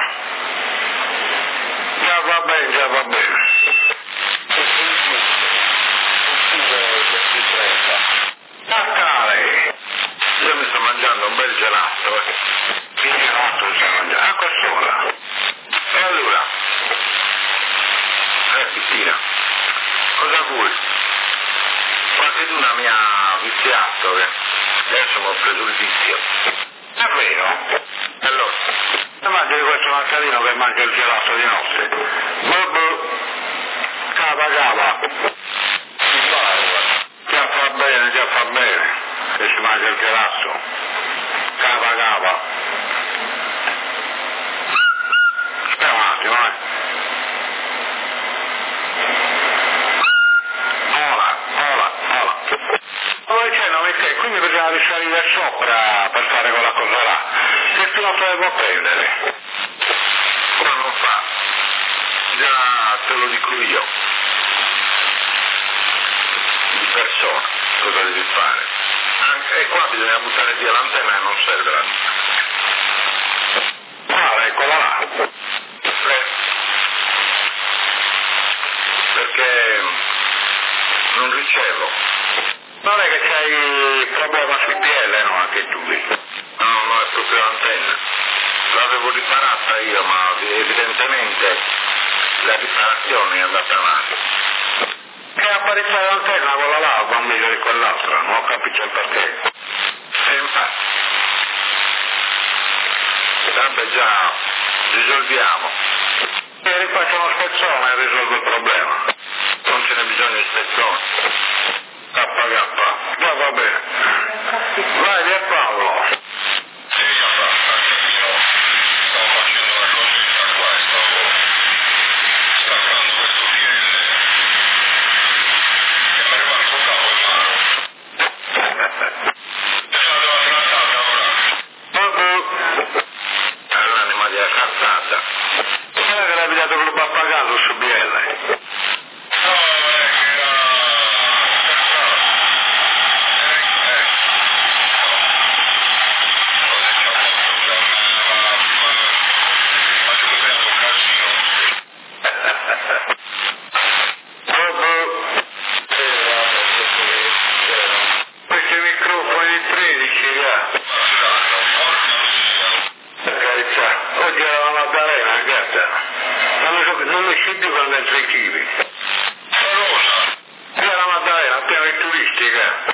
Già va bene, già va bene. Natale! Io mi sto mangiando un bel gelato, eh. Che gelato mi sto mangiando? A quest'ora. E allora? Eh, Pittina. Cosa vuoi? Qualcuno mi ha viziato, che adesso mi ho preso il vizio. Davvero? Allora, mi mangio questo mascarino che mangia il gelato di notte. Bobo, cava cava. Già fa bene, già fa bene, che si mangia il gelato. Cava cava. Aspetta un attimo, eh. Ola, ola, ola. Dove c'è, non mi stai? Qui mi faceva bisogna risalire sopra per fare quella cosa là. Che pilota devo prendere? Ma non fa. Già te lo dico io. Di persona, cosa devi fare? Anche, e qua bisogna buttare via l'antenna e non serve la mia. Guarda, eccola là. Perché non ricevo. Non è che c'hai problema sui P L, no? Anche tu lì. No, no, è proprio l'antenna. L'avevo riparata io, ma evidentemente la riparazione è andata male. Che apparecchia l'antenna, quella là, va meglio di quell'altra, non ho capito il perché. E infatti. Vabbè già, risolviamo. E rifaccio uno spezzone e risolvo il problema. Non ce n'è bisogno di spezzone. K K. Va, va bene. Vai, via Paolo. Sì, papà, io stavo facendo una cosetta qua e stavo staccando questo fiele che mi arriva un po' capo in mano. E l'avevo trattata ora. Vabbè. È un'anima di accattata. Guarda che l'hai dato con il pappagallo su B L. No, non è che era... Questi microfoni di tredici, eh. Per carità, oggi era la Maddalena, guarda. Non, so, non mi si più quando entri i chili. Via la Maddalena, pieno di turisti, guarda.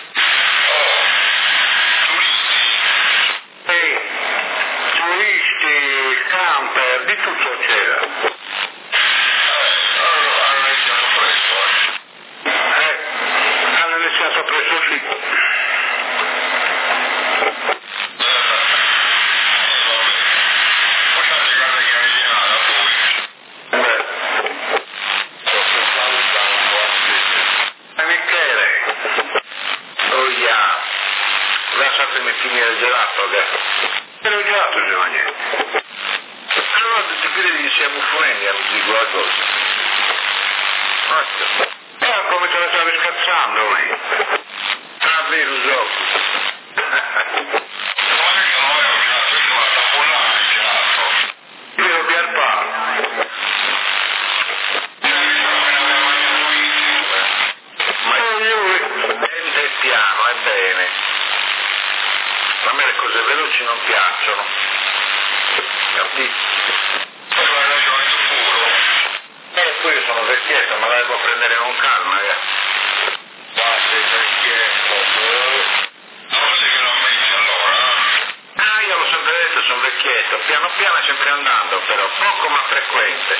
Sì, turisti, camper, di tutto c'era. Eh, hanno iniziato presto sì. Beh, Michele, oh yeah, lasciatemi finire il gelato, che è il gelato, Giovanni. Allora ti credi che sia buffonelli, non dico la cosa. Mazza. Eh, come te la stavi scherzando, lei? Ah, vero, gioco. Vero Pierpaolo. Ma io, lente e piano, è bene. A me le cose veloci non piacciono. Capito? Eh, poi io sono vecchietto, ma la devo prendere con calma, eh. Ma sei vecchietto, forse che non metti allora? Ah, io l'ho sempre detto, sono vecchietto, piano piano sempre andando, però poco ma frequente.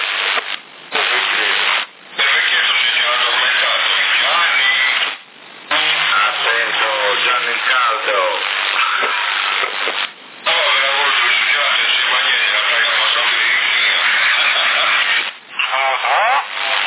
Il vecchietto si è addormentato in Gianni. Attento, Gianni il caldo. No, per la volta che studiate si magneti la paghiamo sempre in Cina. Ah ah.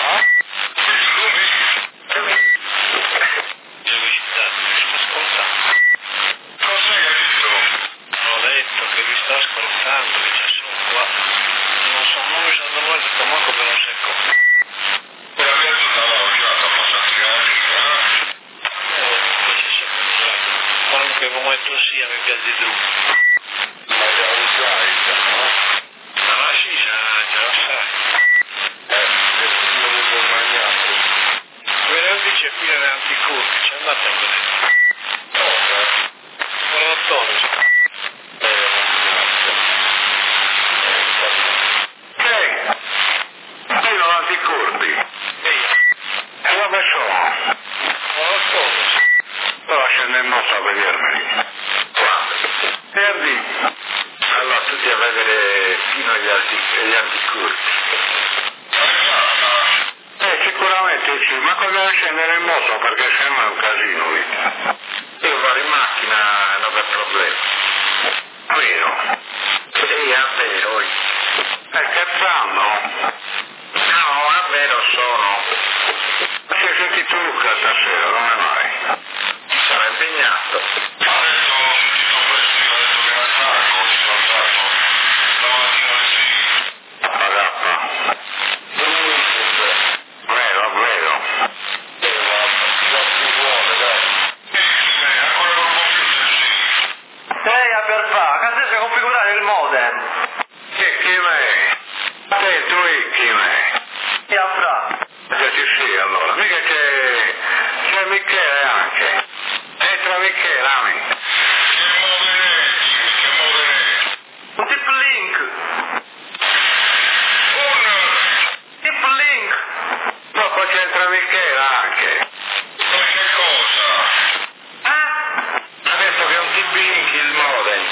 Cosa hai detto? Ho detto che vi sto ascoltando, che ci sono qua. Non so, non mi sono dovuto manco per un secondo. Per adesso stava usata passati anni, eh? Eh, invece si è pensato. Qualunque momento sia mi piace di giù. Ma già lo sai, no? Ma sì, già, già lo sai. Eh, nessuno mi può mangiare. Quello dice qui era anticurti, ci andate a vedere. Cosa? Con l'attore. Eh, Che? Fino avanti corti. Via. E dove sono? Con l'attore. Ora scende in moto a vedermi. Quando? Perdi. Allora tutti a vedere fino agli, alti, agli anticurti. Eh, sicuramente sì, ma cosa deve scendere in moto perché sembra un casino lì. Io vado in macchina e non c'è problema. Vero? Sì, è vero. Stai scherzando? No, è vero sono. Ma sei sentito Luca stasera, come mai? Sarà impegnato. Rami? Che muoveresti? Che muoveresti? Un tip link. Un... Tip link. No, poi c'entra Michela anche. Ma che cosa? Eh? Ha detto che è un T P Link il modem.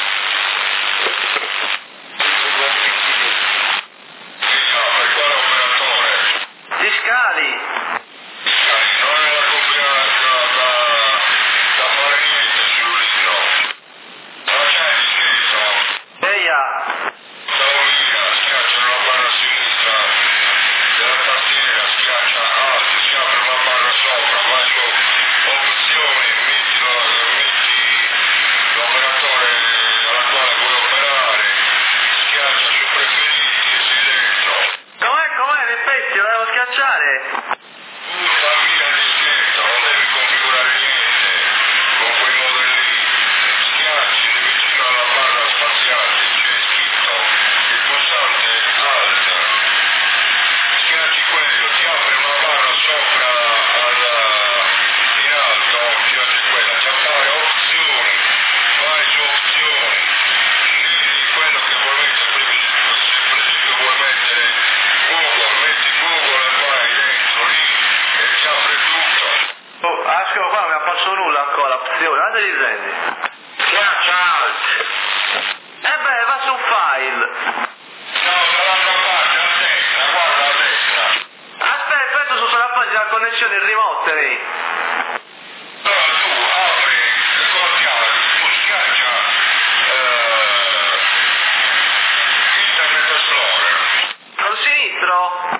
Che chiama? Quale operatore? Discali. Dai, non è da comprare, da, da, da fare niente sull'Ino. Ma c'è scritto? Eia. Stavo via, schiaccia una barra a sinistra della tastiera, schiaccia alt, si apre una barra sopra, vai su opzioni, metti, lo- metti l'operatore alla quale vuoi operare, schiaccia su preferiti e sei dentro. Com'è, com'è? Ripeti, lo devo schiacciare. Urla via dischetto, non devi configurare niente con quei modelli. Schiacci vicino alla barra spaziale, c'è scritto il pulsante alt. Schiacci quello, ti apre una barra sopra alla, in alto, schiacci quella, ti appare opzioni, vai su opzioni, scegli quello che vuoi mettere, per esempio, se per esempio vuoi mettere Google, metti Google e vai dentro lì e ti apre tutto. Oh, Asco, qua non mi ha fatto nulla ancora, opzione, guarda li prendi. Schiaccia alt. Eh beh, va su file. No, dall'altra parte, a destra, guarda a destra. Aspetta, aspetta, sono sulla pagina connessione remote lì. Allora tu apri, ricordiamo, tu schiaccia eh, Internet Explorer. Al sinistro?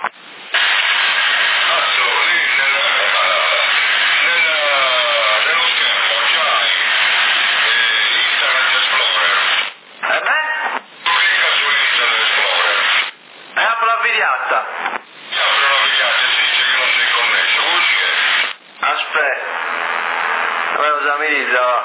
Cazzo, lì nel, nel, nello schermo c'hai eh, Internet Explorer. Eh beh? Clicca su Internet Explorer. E apro la videata. Si apre una videata e si dice che non sei connesso. Così è. Aspetta. Dove cosa mi dice? va?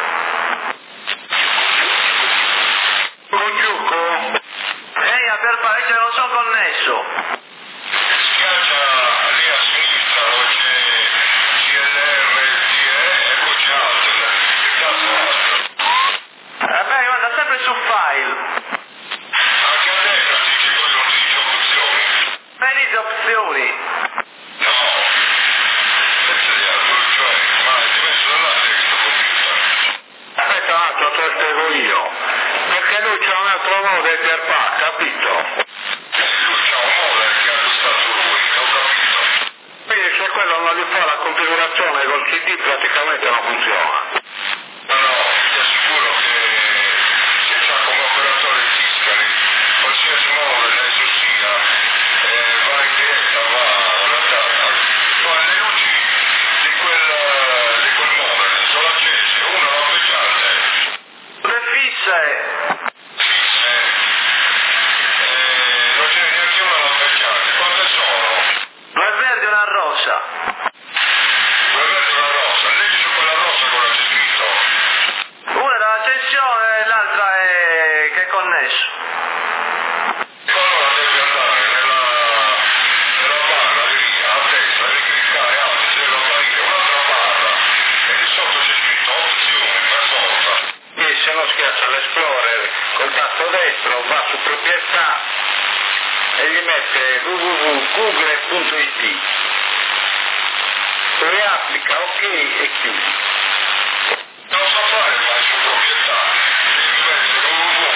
Congiuco. Ehi, per parecchio non sono connesso. Schiaccia lì a sinistra dove c'è C L R T E e poi c'è altro. Che cazzo è altro? Eh beh, guarda sempre su file. Anche a destra si dice così, non si dice opzioni. Vedi le opzioni. No. Questo è altro, cioè, ma è diverso dall'altro questo computer. Aspetta un attimo, te lo spiego io. Perché lui c'ha un altro modem per pa, capito? Lui c'ha un modem che ha acquistato lui, che ho capito. Quindi se quello non gli fa la configurazione col C D praticamente non funziona. No, no, ti assicuro che se c'ha come operatore Tiscali, qualsiasi modem esso sia, eh, va in diretta, va adattata. Ma le luci di quel, di quel modem sono accese, una lampeggiante, Le fisse. fisse, eh, non ce n'è neanche una lampeggiante. Quante sono? Una verde e una rossa. Una verde e una rossa, leggi su quella rossa cosa c'è scritto. Una è dall'accensione e l'altra è che è connesso. Allora devi andare nella, nella barra di lì, a destra, devi cliccare alto, ti deve apparire un'altra barra e di sotto c'è scritto opzioni, per forza. E se non schiaccia l'Explorer col tasto destro va su proprietà e gli mette w w w punto google punto i t. Riapplica ok e chiudi. Non so fare, vai su proprietà, devi mettere w w w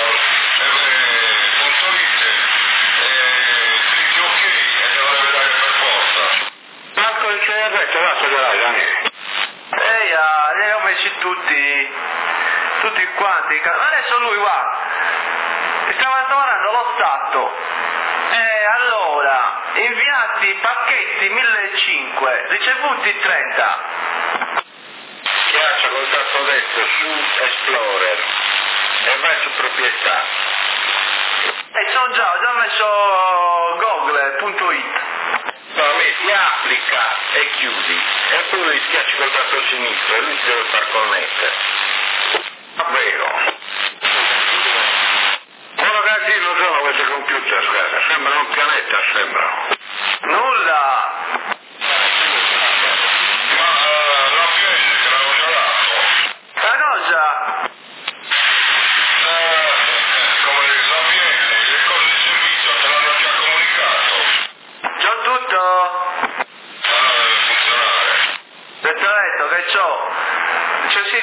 punto it e clicchi ok e te lo deve dare per forza. Marco il C R T, va, ce l'hai, Daniele. Ehi, ah, li ho messi tutti. Tutti quanti. Ma adesso lui va. Stava lavorando lo Stato. E allora, inviati pacchetti millecinquecento, ricevuti trenta. Schiaccia col tasto destro su Explorer e vai su proprietà. E sono già, ho già messo google punto it. No, metti applica e chiudi e poi schiacci col tasto sinistro e lui si deve far connettere. Davvero. Ma ragazzi non sono questi computer, guarda, sembrano un pianeta, sembrano. Nulla. Ma uh, la P L te l'avevo già dato.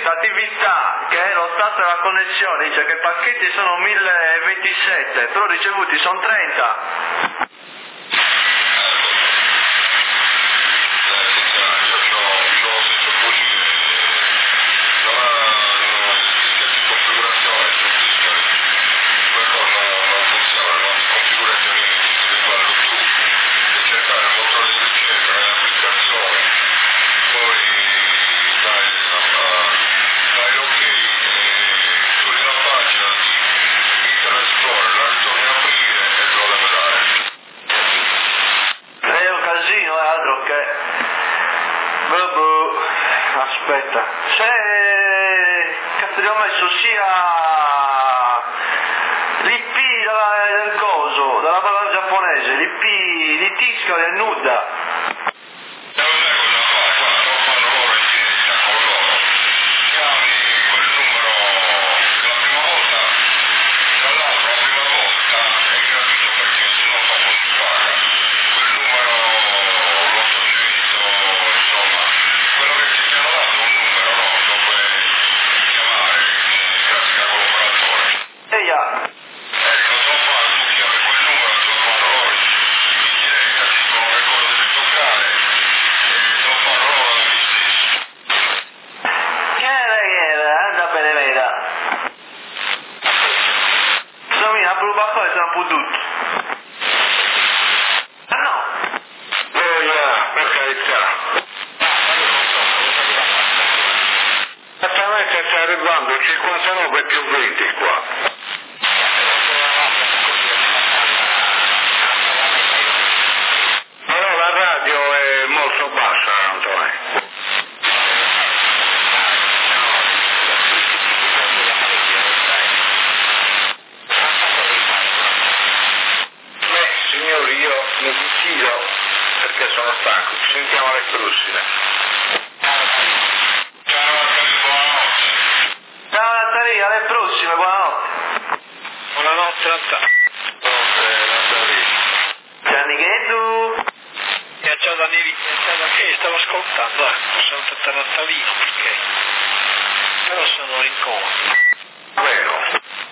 attività che lo stato della connessione dice che i pacchetti sono mille ventisette, però ricevuti sono trenta. Aspetta, se cazzo gli ho messo sia l'I P della, del coso, della parola giapponese, l'I P di Tisco del Nuda. cinquantanove più venti qua. Però la radio è molto bassa, Antonio. Beh, signori, io mi ritiro perché sono stanco. Ci sentiamo alle prossime. Alle prossime, buonanotte. Buonanotte a te. Gianni che tu? E ciao Dani, ciao da che stavo ascoltando, eh, sono tornato via perché però sono in coma. Vero.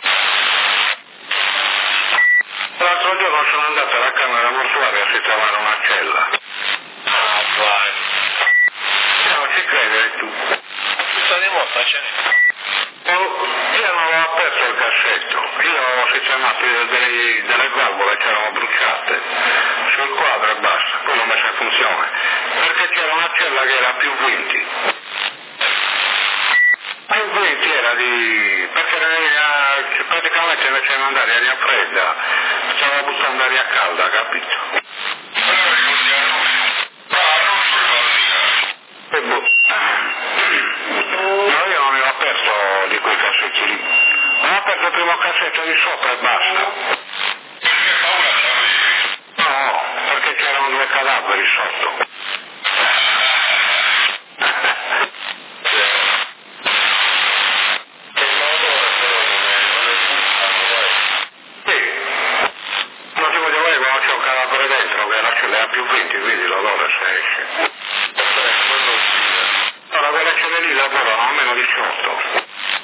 L'altro giorno sono andato alla camera mortuaria a sistemare una cella. Ah, vai. Non ci credi tu. Tutta di morta ce n'è. Io non ho aperto il cassetto, io ho sistemato delle, delle valvole che erano bruciate sul quadro e basta, poi l'ho messo in funzione, perché c'era una cella che era più venti. Più venti era di... perché era, praticamente invece di mandare aria fredda, stava buttando aria calda, capito? E boh. No, io non ne ho aperto di quei cassetti lì. Ho aperto il primo cassetto di sopra e basta. No, perché c'erano due cadaveri sotto. Sì. Non ti voglio vedere quando c'è un cadavere dentro, che la cella più venti, vedi l'odore se esce. Allora, quelle celle lì lavorano almeno diciotto.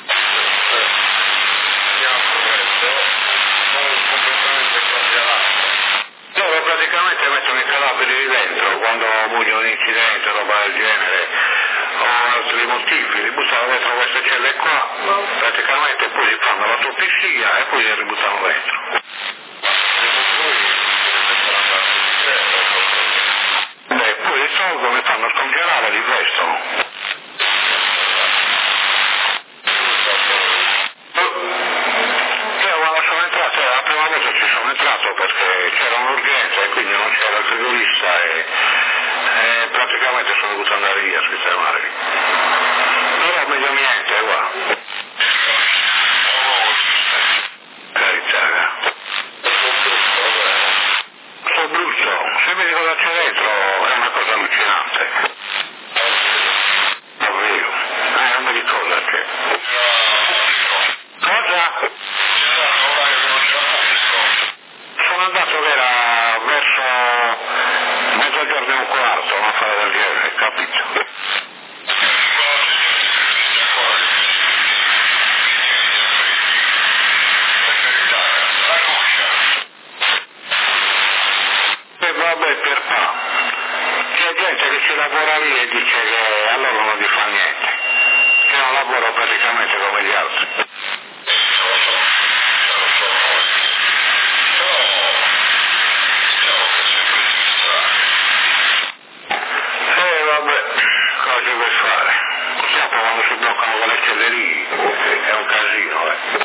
Loro praticamente mettono i cadaveri lì dentro quando vogliono un incidente, roba del genere, o altri motivi, li buttano dentro queste celle qua, praticamente poi li fanno l'autopsia e poi li ributtano dentro. Beh, poi li tolgono e fanno scongelare, li vestono. Perché c'era un'urgenza e quindi non c'era il frigorista e, e praticamente sono dovuto andare via a sistemare. Però meglio niente, guarda. Carità. Sto brutto, se vedi cosa c'è dentro è una cosa allucinante. Davvero. Eh, non mi ricordo che. Cosa? Sono andato che era verso mezzogiorno e un quarto, una fare del genere, capito? che ci lavora lì e dice che a loro non gli fa niente, che è un lavoro praticamente come gli altri. Eh vabbè, cose per fare. Purtroppo quando si bloccano con le accellerie è un casino, eh.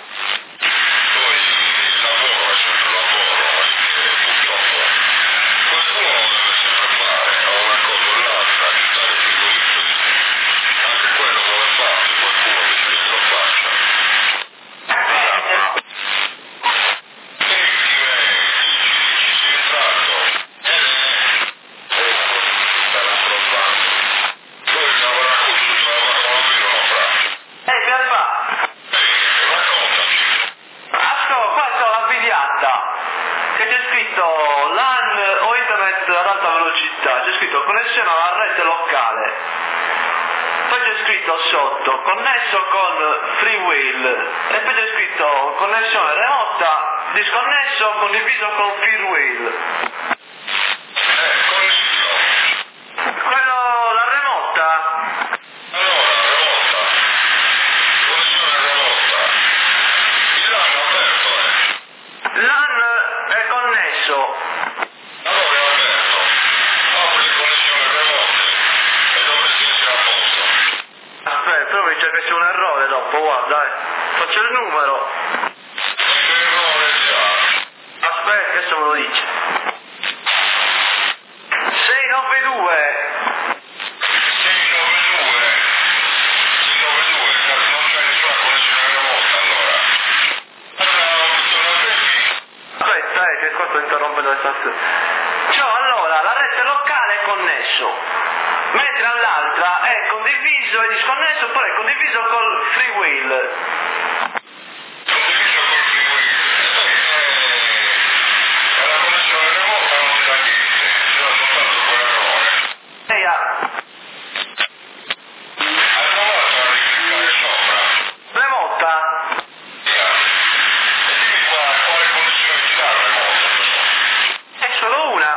Connessione alla rete locale, poi c'è scritto sotto connesso con FreeWheel e poi c'è scritto connessione remota disconnesso condiviso con FreeWheel. Quello la remota? Allora, remota, connessione remota, il LAN è aperto, eh? LAN è connesso. Allora è aperto. Aspetta, però mi dice che c'è un errore dopo, guarda, eh. Faccio il numero. Aspetta, adesso me lo dice. sei nove due. sei nove due. sei nove due, non c'è nessuna connessione remota allora. Aspetta, eh, che qua sto interrompendo le stazioni. Cioè, allora, la rete locale è connesso, mentre all'altra è condiviso e disconnesso, oppure è condiviso col FreeWheel. Condiviso col FreeWheel. È la connessione remota non mi dà niente, c'è soltanto quell'errore. Ehi, ah. Hai provato a ricliccare sopra? Remota? E dimmi qua quale connessione ti dà remota. È solo una.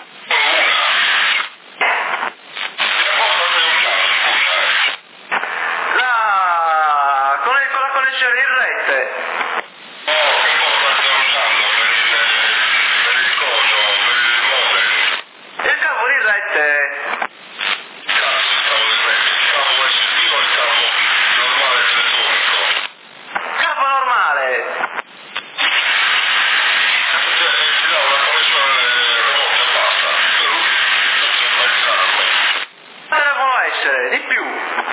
La... con, il, con la connessione in rete. Oh, che cosa stai usando per il, per il coso, per il modem? Il cavo in rete. Cazzo, il cavo di rete, il cavo U S B o il cavo normale telefonico? Cavo normale. Cioè, ti dà una connessione remota e basta. Non c'è mai il cavo. Ma devono essere di più.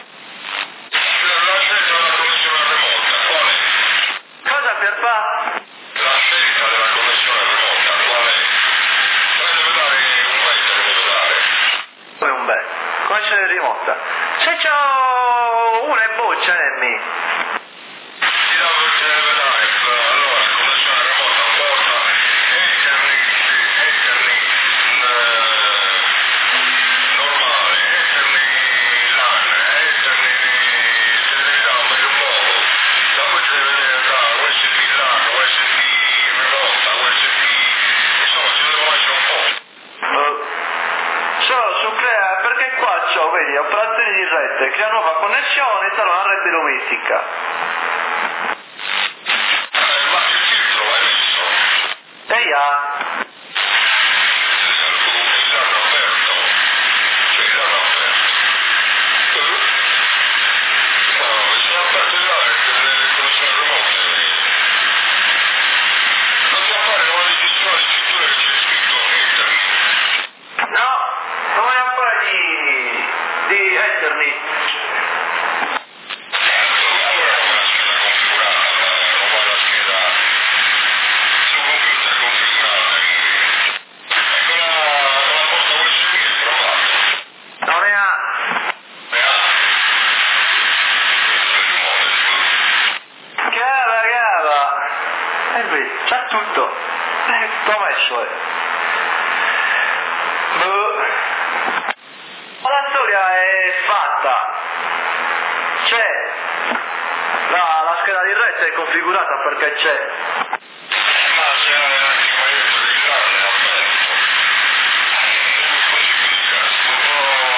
La scelta della connessione remota, qual è? Cosa Pierpa? La scelta della connessione remota, qual è? Me deve dare un metro, deve dare. Poi un bel. Connessione remota. Se c'ho una e boccia, Emmy. Ti dà perché deve dare, allora, connessione remota, porta, Ethernet, Ethernet, normale, Ethernet LAN, Ethernet, se deve dare un bel poco, dopo ci deve dare U S B LAN, U S B remota, U S B, insomma ci devono essere un po'. Uh, solo su crea, perché qua c'ho, vedi, operazioni di rete, crea nuova connessione, installa una rete domestica. Eh, ma il filtro l'hai messo? Ehi, ah. Il LAN aperto, cioè il LAN aperto. No, bisogna aperto il LAN delle connessioni remote. Non ti appare una decisione di scrittura che c'è scritto Ethernet. No, non voglio ancora di... di Ethernet. Allora come la scheda configurata, non va la scheda sul computer configurata. E con la, con la porta U S B è provato. Non ne ha. Ne ha. Il modem. Cava, cava. E vedi, c'ha tutto. Eh, promesso, eh. Boh. La storia è fatta. C'è. La, la scheda di rete è configurata perché c'è. Ma se non è anche come detto che il LAN è aperto. Così quindi cazzo, un po'...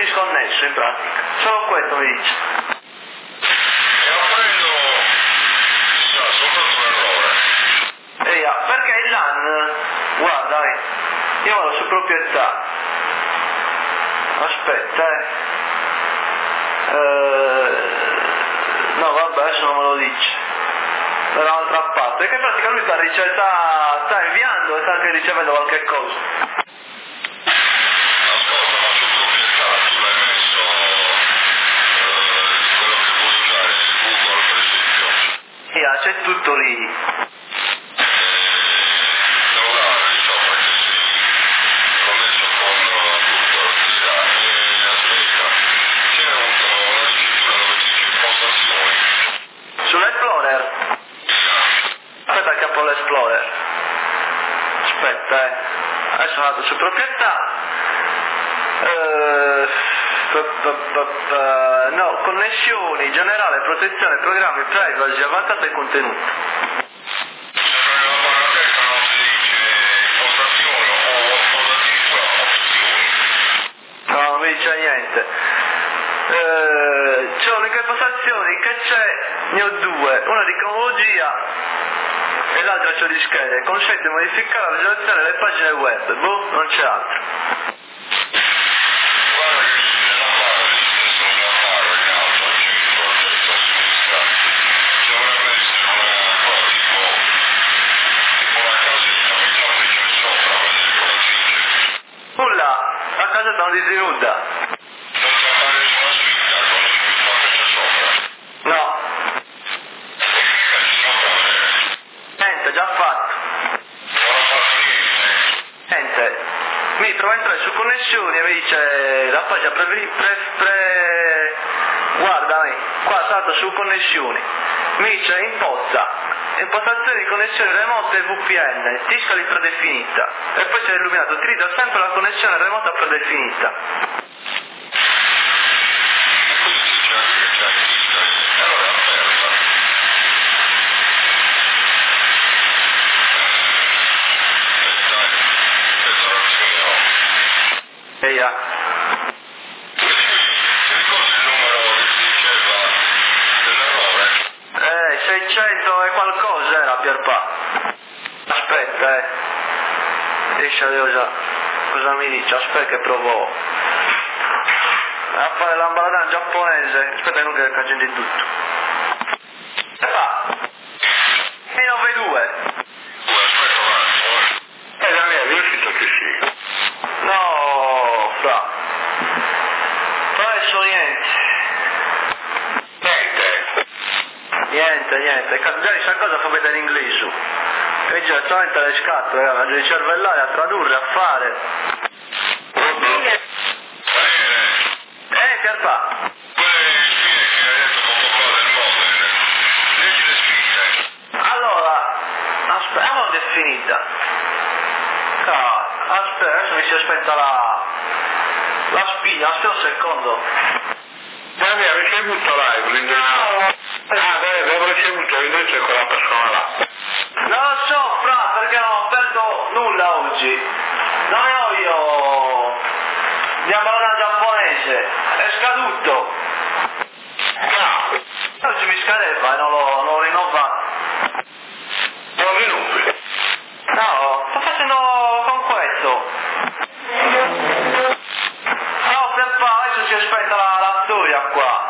semisconnesso in pratica, solo questo mi dice. E apprendo, sa, soltanto un errore. E ah, perché il LAN, guarda, eh, io vado su proprietà, aspetta, eh, eh no vabbè, adesso non me lo dice, da un'altra parte, perché in pratica lui sta, rice- sta, sta inviando e sta anche ricevendo qualche cosa. Ascolta, ma su proprietà tu l'hai messo eh, quello che puoi usare nel Google, per esempio. Via, c'è tutto lì. Lavorare, diciamo, perché sei connesso con tutto, e aspetta, c'è un- una scrittura dove dice impostazioni. Sull'Explorer? Aspetta che apro l'Explorer. Aspetta, eh. Adesso vado su proprietà. Eh, p- p- p- p- no, connessioni, generale, protezione, programmi, privacy, avanzata e contenuto. Sempre nella barra destra non si dice impostazioni o, o addirittura opzioni. No, non mi dice niente. Eh, c'è l'unica impostazioni che c'è, ne ho due, una di cronologia e l'altra c'ho di schede. Consente di modificare la visualizzazione delle pagine web. Boh, non c'è altro. Guarda che nella barra di sinistra, nella barra in alto, c'è il progetto a sinistra, ci dovrebbe essere una cosa tipo, tipo una casetta, mettiamo che c'è sopra, vedere cosa dice. Nulla, la casetta non si nuda. Non c'è fare nessuna sfida con ciò che c'è sopra. No, E cliccaci sopra a vedere. niente, già fatto. Non ho fatto niente. Niente. Mi prova a entrare su connessioni e mi dice la pagina pre... pre, pre guardami, qua salto su connessioni. Mi dice imposta. Impostazioni di connessione remota e V P N, tiscali predefinita. E poi c'è illuminato, utilizza sempre la connessione remota predefinita. E quindi dice anche che c'è il disco. E allora è aperta. Aspetta, eh. Questa ragione ho. E ya. Ti ricordi il numero che ti diceva dell'errore? Eh, seicento e qualcosa era Pierpa. Aspetta, eh. Riesce a già. Cosa mi dice? Aspetta che provo a fare l'ambaradan giapponese. Aspetta che non che aggiungi tutto. E fa. E nove due. Oh, aspetta un attimo, eh. Eh, la mia è riuscito che sì. No, fra. Però adesso niente. Niente. Niente, niente. Già questa cosa fa vedere in inglese. E già solamente le scatole, eh, una di cervellare a tradurre, a fare. Daniele, Eh, Pierpa. quelle sfide che hai detto poco fa del Modern, leggi le sfide. Allora, aspetta, non è finita. Cavolo, aspetta, adesso mi si è spenta la... la spina, aspetta un secondo. Ma mi ha ricevuto live l'indirizzo? Ah, beh, avevo ricevuto l'indirizzo di quella persona là. Non lo so, fra, perché non ho aperto nulla oggi. Non ne ho io di ambaradan giapponese, è scaduto. No, Oggi mi scadeva e non l'ho, non l'ho rinnovato. non rinnovi. No, sto facendo con questo. No, per fa, adesso si è spenta la, la storia qua.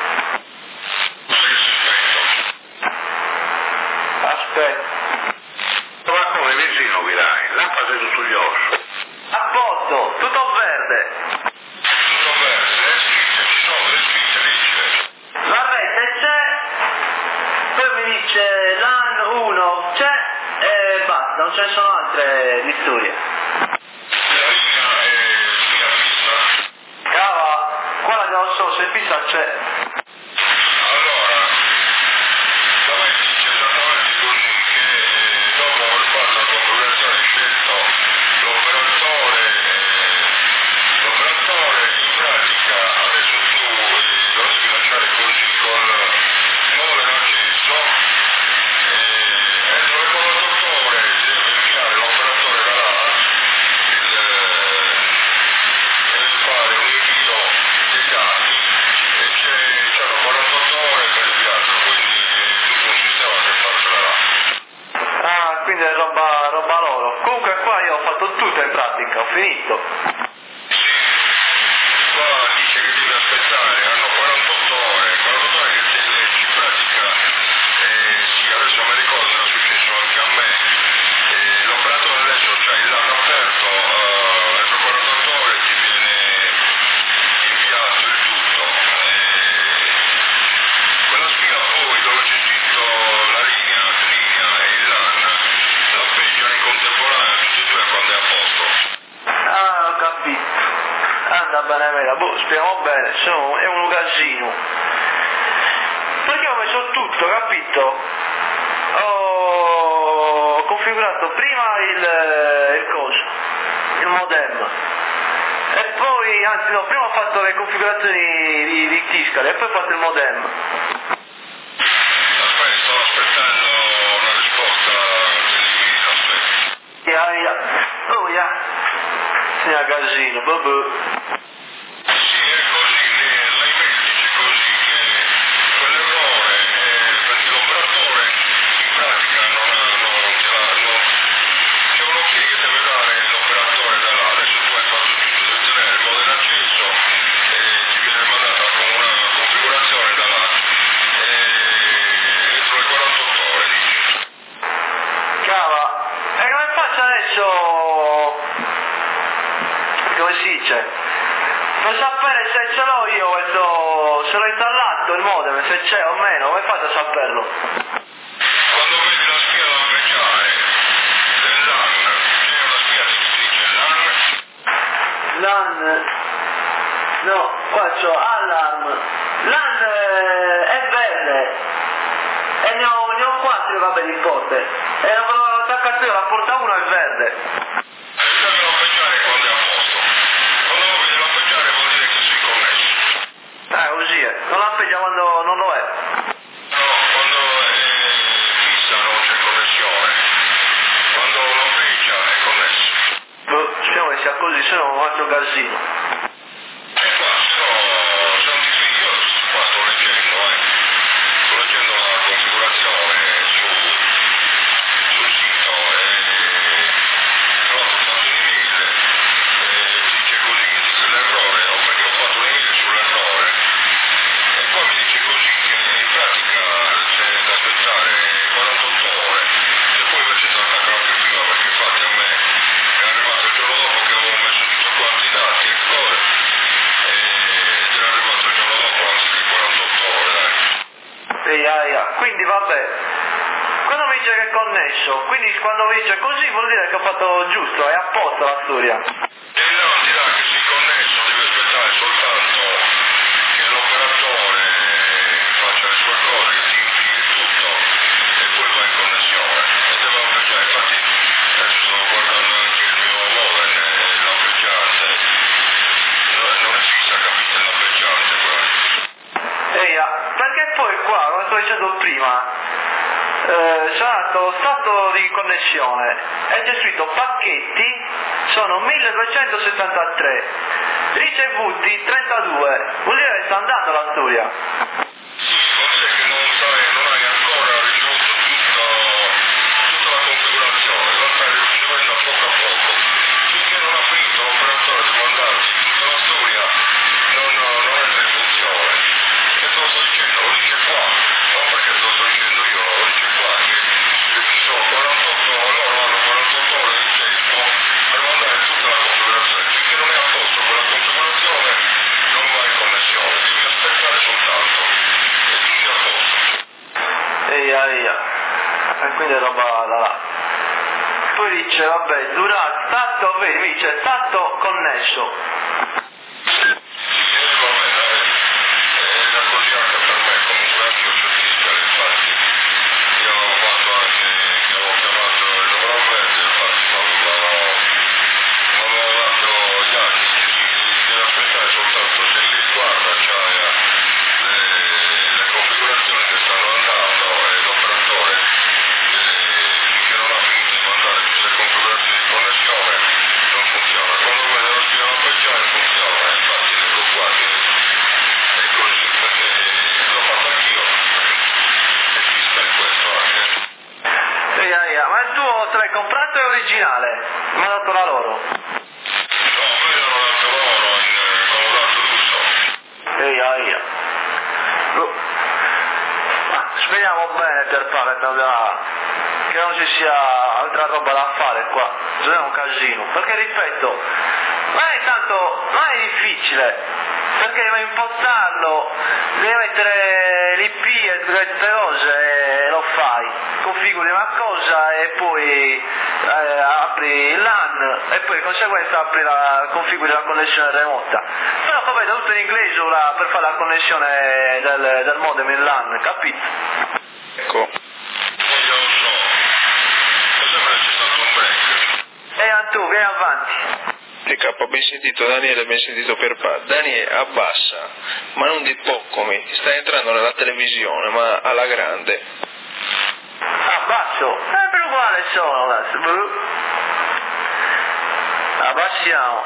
Aspetta. Ma come vicino virai? Lampade tutto gli osso. A posto, tutto verde. Tutto bene, le scritte, ci sono le scritte, dice. La rete c'è, poi mi dice LAN uno c'è e basta, non ce ne sono altre di storie. La linea è linea fissa. Cava, quella che non so se fissa c'è. Allora, da me dice esattamente così che eh, dopo aver fatto la configurazione hai scelto l'operatore, eh, l'operatore in pratica adesso tu eh, lo devi lasciare così con mole in acceso eh, entro le quarantotto ore ti deve inviare l'operatore da là il, eh, deve fare un invio Boh, speriamo bene, sono, è un casino. Perché ho messo tutto, capito? Ho configurato prima il, il coso, il modem, e poi, anzi no, prima ho fatto le configurazioni di, di Tiscali e poi ho fatto il modem. Aspetta, sto aspettando una risposta dell'email, aspetta. Ya, ya, oh ya, segna casino, boh. Come si dice? Per sapere se ce l'ho io questo, se l'ho installato il modem, se c'è o meno, come fate a saperlo? Quando vedi la spia lampeggiare dell'A N, c'è una spia che dice l'A N? L'A N? No, qua c'ho allarm. L'A N è verde. E ne ho, ne ho quattro, vabbè, di porte. E l'avevo attaccato io, la porta uno è verde. Eh, così è. Non lampeggia quando non lo è. No, quando è fissa non c'è connessione. Quando lampeggia è connesso. Boh, speriamo che sia così, se no un altro casino. E qua sono santifici, io qua sto leggendo, eh. Sto leggendo la configurazione su, sul sito e ho fatto un'email e dice così che dice l'errore, o perché ho fatto un'email sull'errore. E poi mi dice così che in pratica c'è da aspettare quarantotto ore e poi invece te l'attaccano più prima, perché infatti a me è arrivato il giorno dopo che avevo messo tutti quanti i dati e cose ed era arrivato il giorno dopo anziché quarantotto ore, dai. Sì, ah, yeah. Quindi vabbè, quando mi dice che è connesso, quindi quando mi dice così vuol dire che ho fatto giusto, è a posto la storia. E no, dirà che sei connesso, devi aspettare soltanto che l'operatore faccia le sue cose, che ti infili tutto e poi va in connessione. E deve lampeggiare, infatti adesso stavo guardando anche il mio modem e il lampeggiante, non, non è fissa, capite, il lampeggiante quello. Ehi, ah, perché poi qua, come sto dicendo prima, eh, c'è stato stato di connessione e c'è scritto pacchetti sono milleduecentosettantatré, ricevuti trentadue, vuol dire che sta andando la storia. Vuol dire che non sai, non hai ancora ricevuto tutta, tutta la configurazione, la stai ricevendo a poco a poco. Finché non ha finito l'operatore di mandarti tutta la storia, non, non entra in funzione. E te lo sto dicendo, lo dice qua, non perché te lo sto dicendo io, lo dice qua, che ci sono quarantotto, loro hanno quarantotto ore di tempo per mandare tutta la configurazione. Finché non è a posto quella configurazione, non va in connessione, devi aspettare soltanto e tutto è a posto. Ehi, ehi, e quindi è roba da là. Poi dice, vabbè, dura, stato, vedi, mi dice, stato connesso. E vabbè, dai, era così anche per me, comunque anche io c'ho Tiscali, infatti io avevo fatto anche, che avevo chiamato il numero verde, infatti mi avevano, mi avevano dato gli altri, che si deve aspettare soltanto se lì guarda, c'hai le, le configurazioni che stanno andando e l'operatore eh, finché non ha finito di mandare tutte le configurazioni di connessione non funziona. Quando vede lo spia lampeggiare bene Pierpaolo che non ci sia altra roba da fare qua, non è un casino, perché ripeto, non è tanto, non è difficile, perché devi impostarlo, devi mettere l'I P e tutte queste cose e lo fai, configuri una cosa e poi eh, apri il LAN e poi di conseguenza apri la, configuri la connessione remota. Però poi vedo tutto in inglese la, per fare la connessione del, del modem in LAN, capito? Ecco. Io lo so, mi sembra che c'è stato un break. E Antù, vieni avanti. T K, ben sentito Daniele, ben sentito Pierpaolo. Daniele, abbassa, ma non di poco, mi stai entrando nella televisione, ma alla grande. Abbasso, è per uguale sono adesso. Abbassiamo.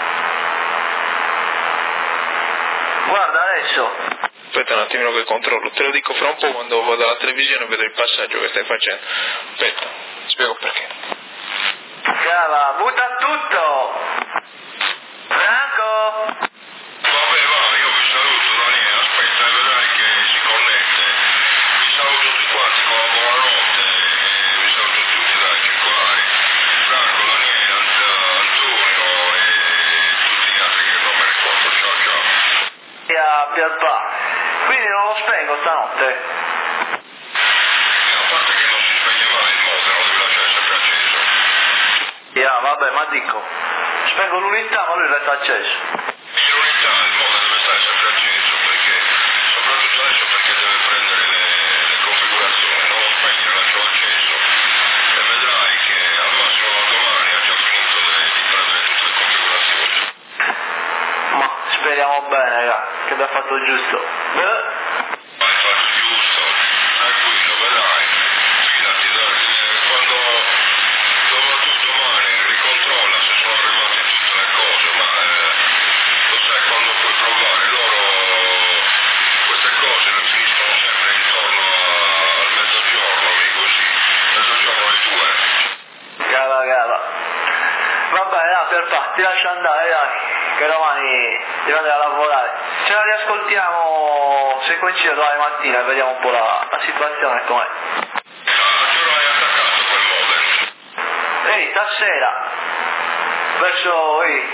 Guarda adesso. Aspetta un attimino che controllo, te lo dico fra un po' quando vado alla televisione e vedo il passaggio che stai facendo. Aspetta, spiego perché. Cava, butta tutto! Franco! Vabbè, va, io vi saluto Daniele, aspetta, vedrai che si connette. Vi saluto tutti quanti con la buonanotte, vi saluto tutti, dai, circolari. Franco, Daniele, Ant- Antonio e tutti gli altri che non mi ricordo, ciao ciao. E a Pierpa. Quindi non lo spengo stanotte? E a parte che non si spegne mai il modo, lo devi lasciare sempre acceso. Ya, vabbè, ma dico, spengo l'unità ma lui resta acceso. In unità il modo deve stare sempre acceso perché, soprattutto adesso perché deve prendere le, le configurazioni, non lo spegnere, lascialo acceso e vedrai che al massimo domani ha già finito di, di prendere tutte le configurazioni. Ma speriamo bene, raga, che abbiamo fatto giusto. Eh? Ma hai fatto giusto, tranquillo, vedrai, fidati, dai, eh, quando soprattutto domani ricontrolla se sono arrivate tutte le cose, ma eh, lo sai quando puoi provare, loro queste cose le finiscono sempre intorno a- al mezzogiorno, amico, sì, mezzogiorno alle due. Cava, cava. Vabbè, dai, Pierpa, ti lascio andare, dai, che domani devo andare a lavorare. Ce la riascoltiamo se coincide domani mattina e vediamo un po' la, la situazione com'è. Ah, che ora hai attaccato quel modem? Ehi, stasera, verso, ehi,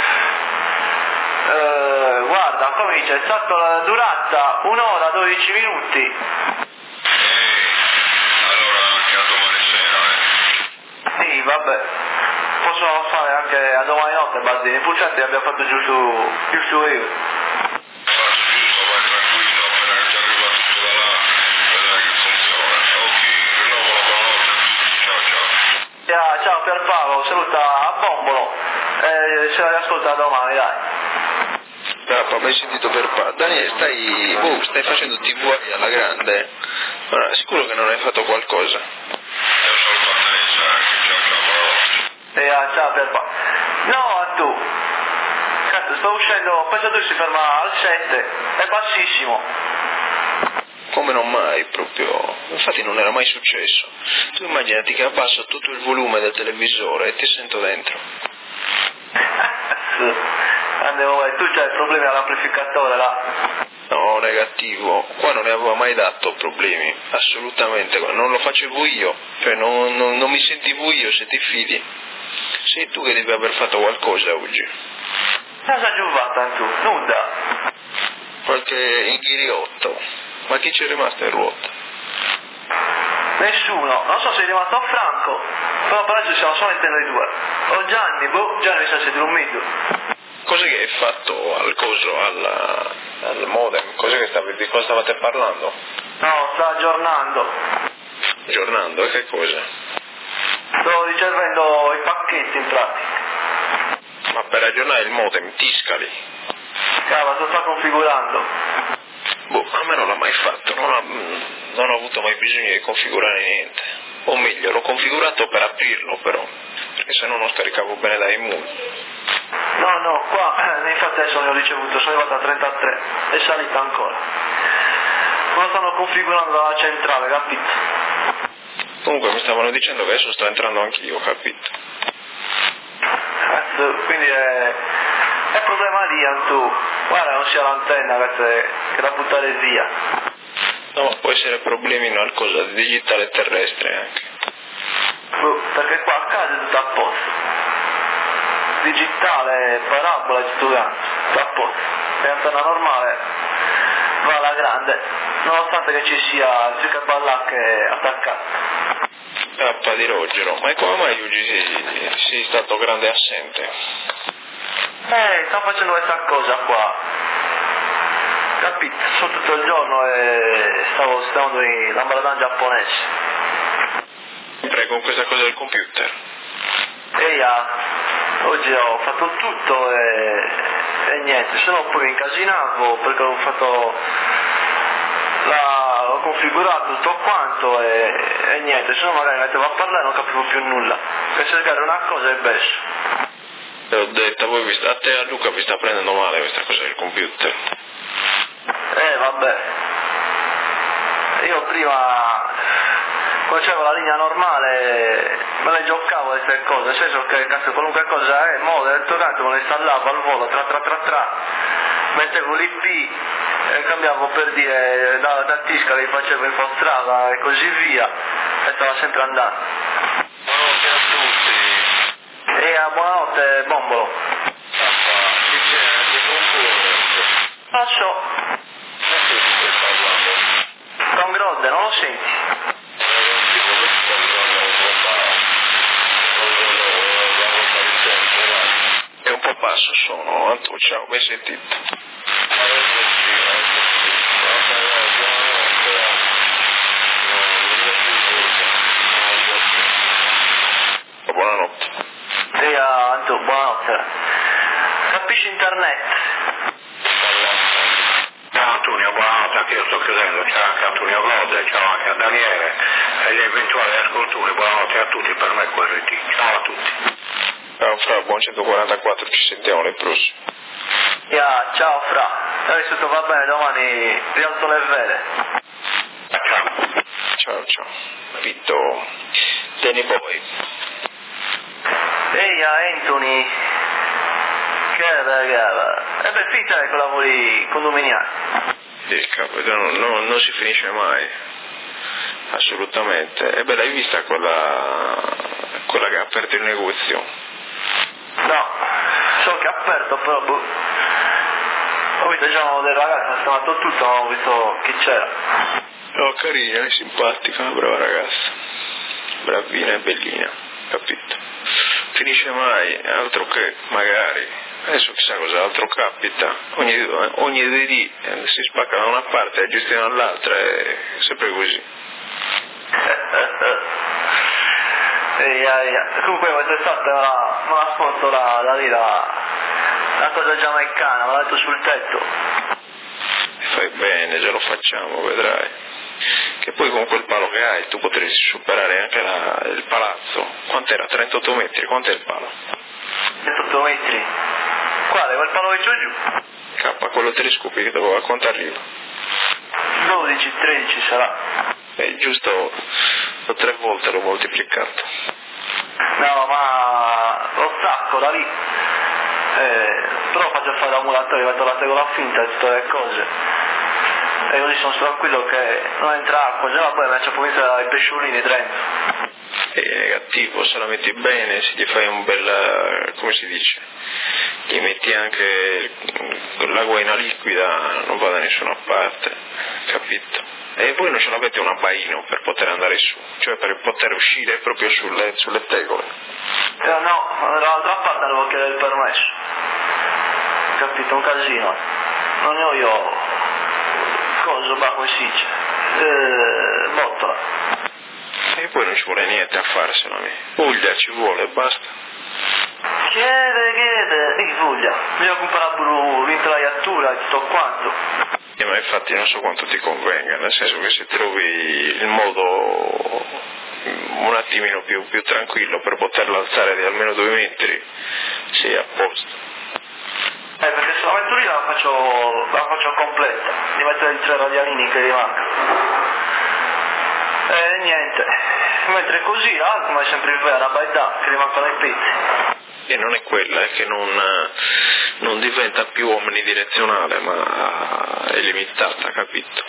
eh, guarda, comincia, è stata la durata un'ora, dodici minuti. Ehi, allora anche a domani sera, eh. Sì, vabbè, possono fare anche a domani notte, Baldini, purtroppo abbiamo fatto giusto, giusto io. Fatto giusto, vai tranquillo, appena che ti arriva tutto da là, vedrai che funziona. Ok, rinnovo la buonanotte a tutti, ciao ciao. Yeah, ciao Pierpaolo, saluta a Bombolo, e se la riascolta domani, dai. Pierpaolo, ben sentito Pierpaolo. Daniele, stai, oh, stai facendo T V alla grande. Allora, sicuro che non hai fatto qualcosa? Io saluto a Teresa anche, ciao ciao, buonanotte. Yeah, ciao Pierpaolo. No, tu. Cazzo, sto uscendo, questo tu si ferma al sette, è bassissimo. Come non mai, proprio. Infatti non era mai successo. Tu immaginati che abbasso tutto il volume del televisore e ti sento dentro. Andiamo, vai, tu c'hai problemi all'amplificatore là. No, negativo. Qua non ne avevo mai dato problemi. Assolutamente. Non lo facevo io. Cioè non, non, non mi sentivo io, se ti fidi. Sei tu che devi aver fatto qualcosa oggi. Cosa hai fatto tu? Nuda. Qualche inghiriotto. Ma chi c'è rimasto in ruota? Nessuno, non so se è rimasto Franco, però per adesso siamo solamente noi due. O Gianni, boh, Gianni sa se dormito. Cos'è che hai fatto al coso, alla, al modem? Cos'è che stavi, di cosa stavate parlando? No, sta aggiornando. Aggiornando, e che cosa? Sto ricevendo i pacchetti in pratica. Ma per aggiornare il modem, tiscali. Cava, lo sta configurando. Boh, a me non l'ha mai fatto, non, ha, non ho avuto mai bisogno di configurare niente. O meglio, l'ho configurato per aprirlo però, perché se no non scaricavo bene da Immune. No, no, qua, eh, infatti adesso ne ho ricevuto, sono arrivato a trentatré, è salita ancora. Lo stanno configurando dalla centrale, capito? Comunque mi stavano dicendo che adesso sto entrando anch'io, capito? Cazzo, quindi è... è problema di Antù. Guarda, non sia l'antenna, questa è... che da buttare via. No, può essere problemi in qualcosa di digitale terrestre anche. Perché qua a casa è tutto a posto. Digitale, parabola e tutto quanto, tutto a posto. E l'antenna normale va alla grande, nonostante che ci sia il zuccherballacche attaccato. K di Rogero, ma come mai Yuji sei, sei stato grande assente? Eh, sto facendo questa cosa qua. Capito? Sono tutto il giorno e stavo studiando la maladan giapponese. Sempre con questa cosa del computer? E ja, oggi ho fatto tutto e, e niente, se no poi mi incasinavo perché ho fatto la, ho configurato tutto quanto e, e niente, se no magari mi mettevo a parlare e non capivo più nulla. Per cercare una cosa è besso. Te l'ho detto, voi vi sta, a te e a Luca vi sta prendendo male questa cosa del computer. Eh vabbè, io prima quando c'avevo la linea normale me le giocavo queste cose, nel senso che cazzo, qualunque cosa è, mo del toccante me le installavo al volo, tra tra tra tra, mettevo l'I P e cambiavo per dire da, da Tisca che facevo infostrada e così via e stava sempre andando. Buonanotte a tutti. E a buonanotte Bombolo. Chi c'è? Che compone? Non so, Ma tu ti stai parlando? Don Grodde, non lo senti? È un po' basso il suono, Anto, ciao, mi hai sentito? Buonanotte. E a Anto, buonanotte. Capisci internet? Ciao Antonio, buonanotte, anche io sto chiudendo, ciao anche a Antonio Glode, ciao anche a Daniele e gli eventuali ascoltatori, buonanotte a tutti, per me quello è T. Ciao a tutti. Ciao Fra, buon centoquarantaquattro, ci sentiamo nei prossimi. Yeah, ciao Fra, se tutto va bene domani rialzo le vele. Ciao. Ciao, ciao. Vitto, Danny Boy. Ehi Anthony, che ragazza, e per finta che lavori condominiale. Sì, capo, non, non, non si finisce mai, assolutamente. E beh, l'hai vista quella, quella che ha aperto il negozio? No, so che ha aperto però boh. Ho visto già uno dei ragazzi, ha chiamato tutto, non ho visto chi c'era. No, carina, è simpatica, una brava ragazza, bravina e bellina, capito? Finisce mai, altro che magari, adesso chissà cos'altro capita, ogni, ogni due dì eh, si spacca da una parte e gestiscono dall'altra, è sempre così. Ehi, ehi, comunque quest'estate me la, me la sconto la, la lì, la, la cosa giamaicana, me l'ha detto sul tetto. Fai bene, già lo facciamo, vedrai. Che poi con quel palo che hai tu potresti superare anche la, il palazzo. Quant'era? trentotto metri, quant'è il palo? trentotto metri. Quale? Quel palo che c'ho giù? K, quello telescopico, a quanto arriva? dodici, tredici sarà. È giusto, tre volte l'ho moltiplicato. No, ma lo stacco da lì. Eh, però faccio fare da mulatore, metto la tegola finta e tutte le cose. E così sono tranquillo che non entra acqua, già poi mi faccio mettere i pesciolini dentro. È negativo, se la metti bene, se gli fai un bel, come si dice, gli metti anche l'acqua in liquida, non va da nessuna parte, capito? E voi non ce l'avete un abbaino per poter andare su, cioè per poter uscire proprio sulle, sulle tegole? Eh, no, dall'altra parte devo chiedere il permesso, capito? Un casino. Non ne ho io, coso, bah, come si dice, eh, botola. E poi non ci vuole niente a farsela, Puglia ci vuole, basta. Chiede, chiede, e chi Puglia? Bisogna comprare pure l'intraiatura e tutto quanto. Eh, ma infatti non so quanto ti convenga, nel senso che se trovi il modo un attimino più, più tranquillo per poterla alzare di almeno due metri, sei a posto. Eh, perché se la metto lì la faccio, la faccio completa, di mettere i tre radialini che gli mancano. E niente, mentre così l'altro ma è sempre il vero, baità, che gli mancano i pezzi. E non è quella, è che non, non diventa più omnidirezionale, ma è limitata, capito?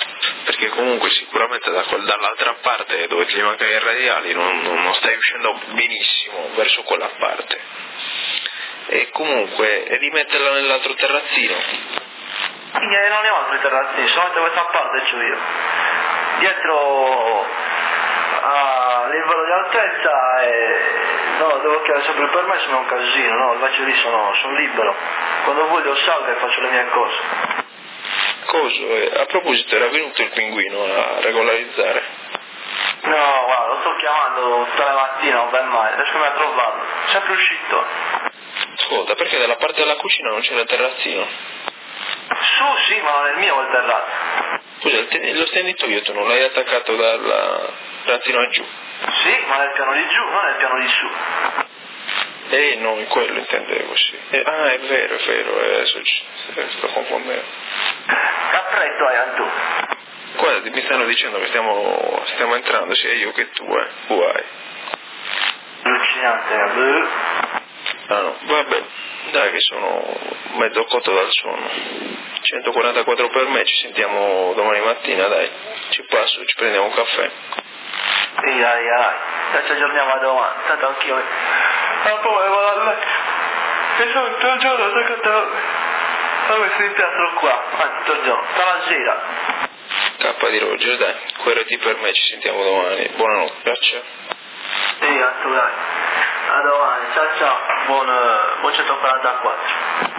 perché comunque sicuramente da quel, dall'altra parte dove ti mancano i radiali non, non, non stai uscendo benissimo verso quella parte, e comunque rimetterla nell'altro terrazzino. Quindi non ne ho altri terrazzini, solamente questa parte c'ho io. Dietro a livello di altezza e no, devo chiedere sempre il permesso, ma è un casino, no, invece lì sono, sono libero. Quando voglio salgo e faccio le mie cose. Coso, eh, a proposito, era venuto il pinguino a regolarizzare? No, guarda, lo sto chiamando tutta la mattina, non va mai, riesco mai a trovarlo. Sempre uscito. Ascolta, perché dalla parte della cucina non c'era il terrazzino? Su sì, ma non è il mio quel terrazzo. Scusa, il ten- lo stenditoio tu non l'hai attaccato dal terrazzino a giù? Sì, ma nel piano di giù, non nel piano di su. Eh no, in quello intendevo, sì. Eh, ah, è vero, è vero, eh, adesso ci- eh, sto confondendo. Cappretto hai tu. Guarda, mi stanno dicendo che stiamo, stiamo entrando, sia io che tu, eh. Guai. Allucinante, beh. Ah no, vabbè, dai che sono mezzo cotto dal sonno. centoquarantaquattro per me, ci sentiamo domani mattina, dai. Ci passo, ci prendiamo un caffè. Sì, dai, dai. Dai, ci aggiorniamo a domani. Tanto anch'io. Ah, poi vado a letto. E sono tutto il giorno, sai che te lo... Allora si impiastro qua. Anzi, tutto il giorno. Sta la sera. K di Roger, dai. Quereti per me, ci sentiamo domani. Buonanotte, ciao. Sì, anzi, dai. A domani. Ciao, ciao. Buon, buon centoquarantaquattro.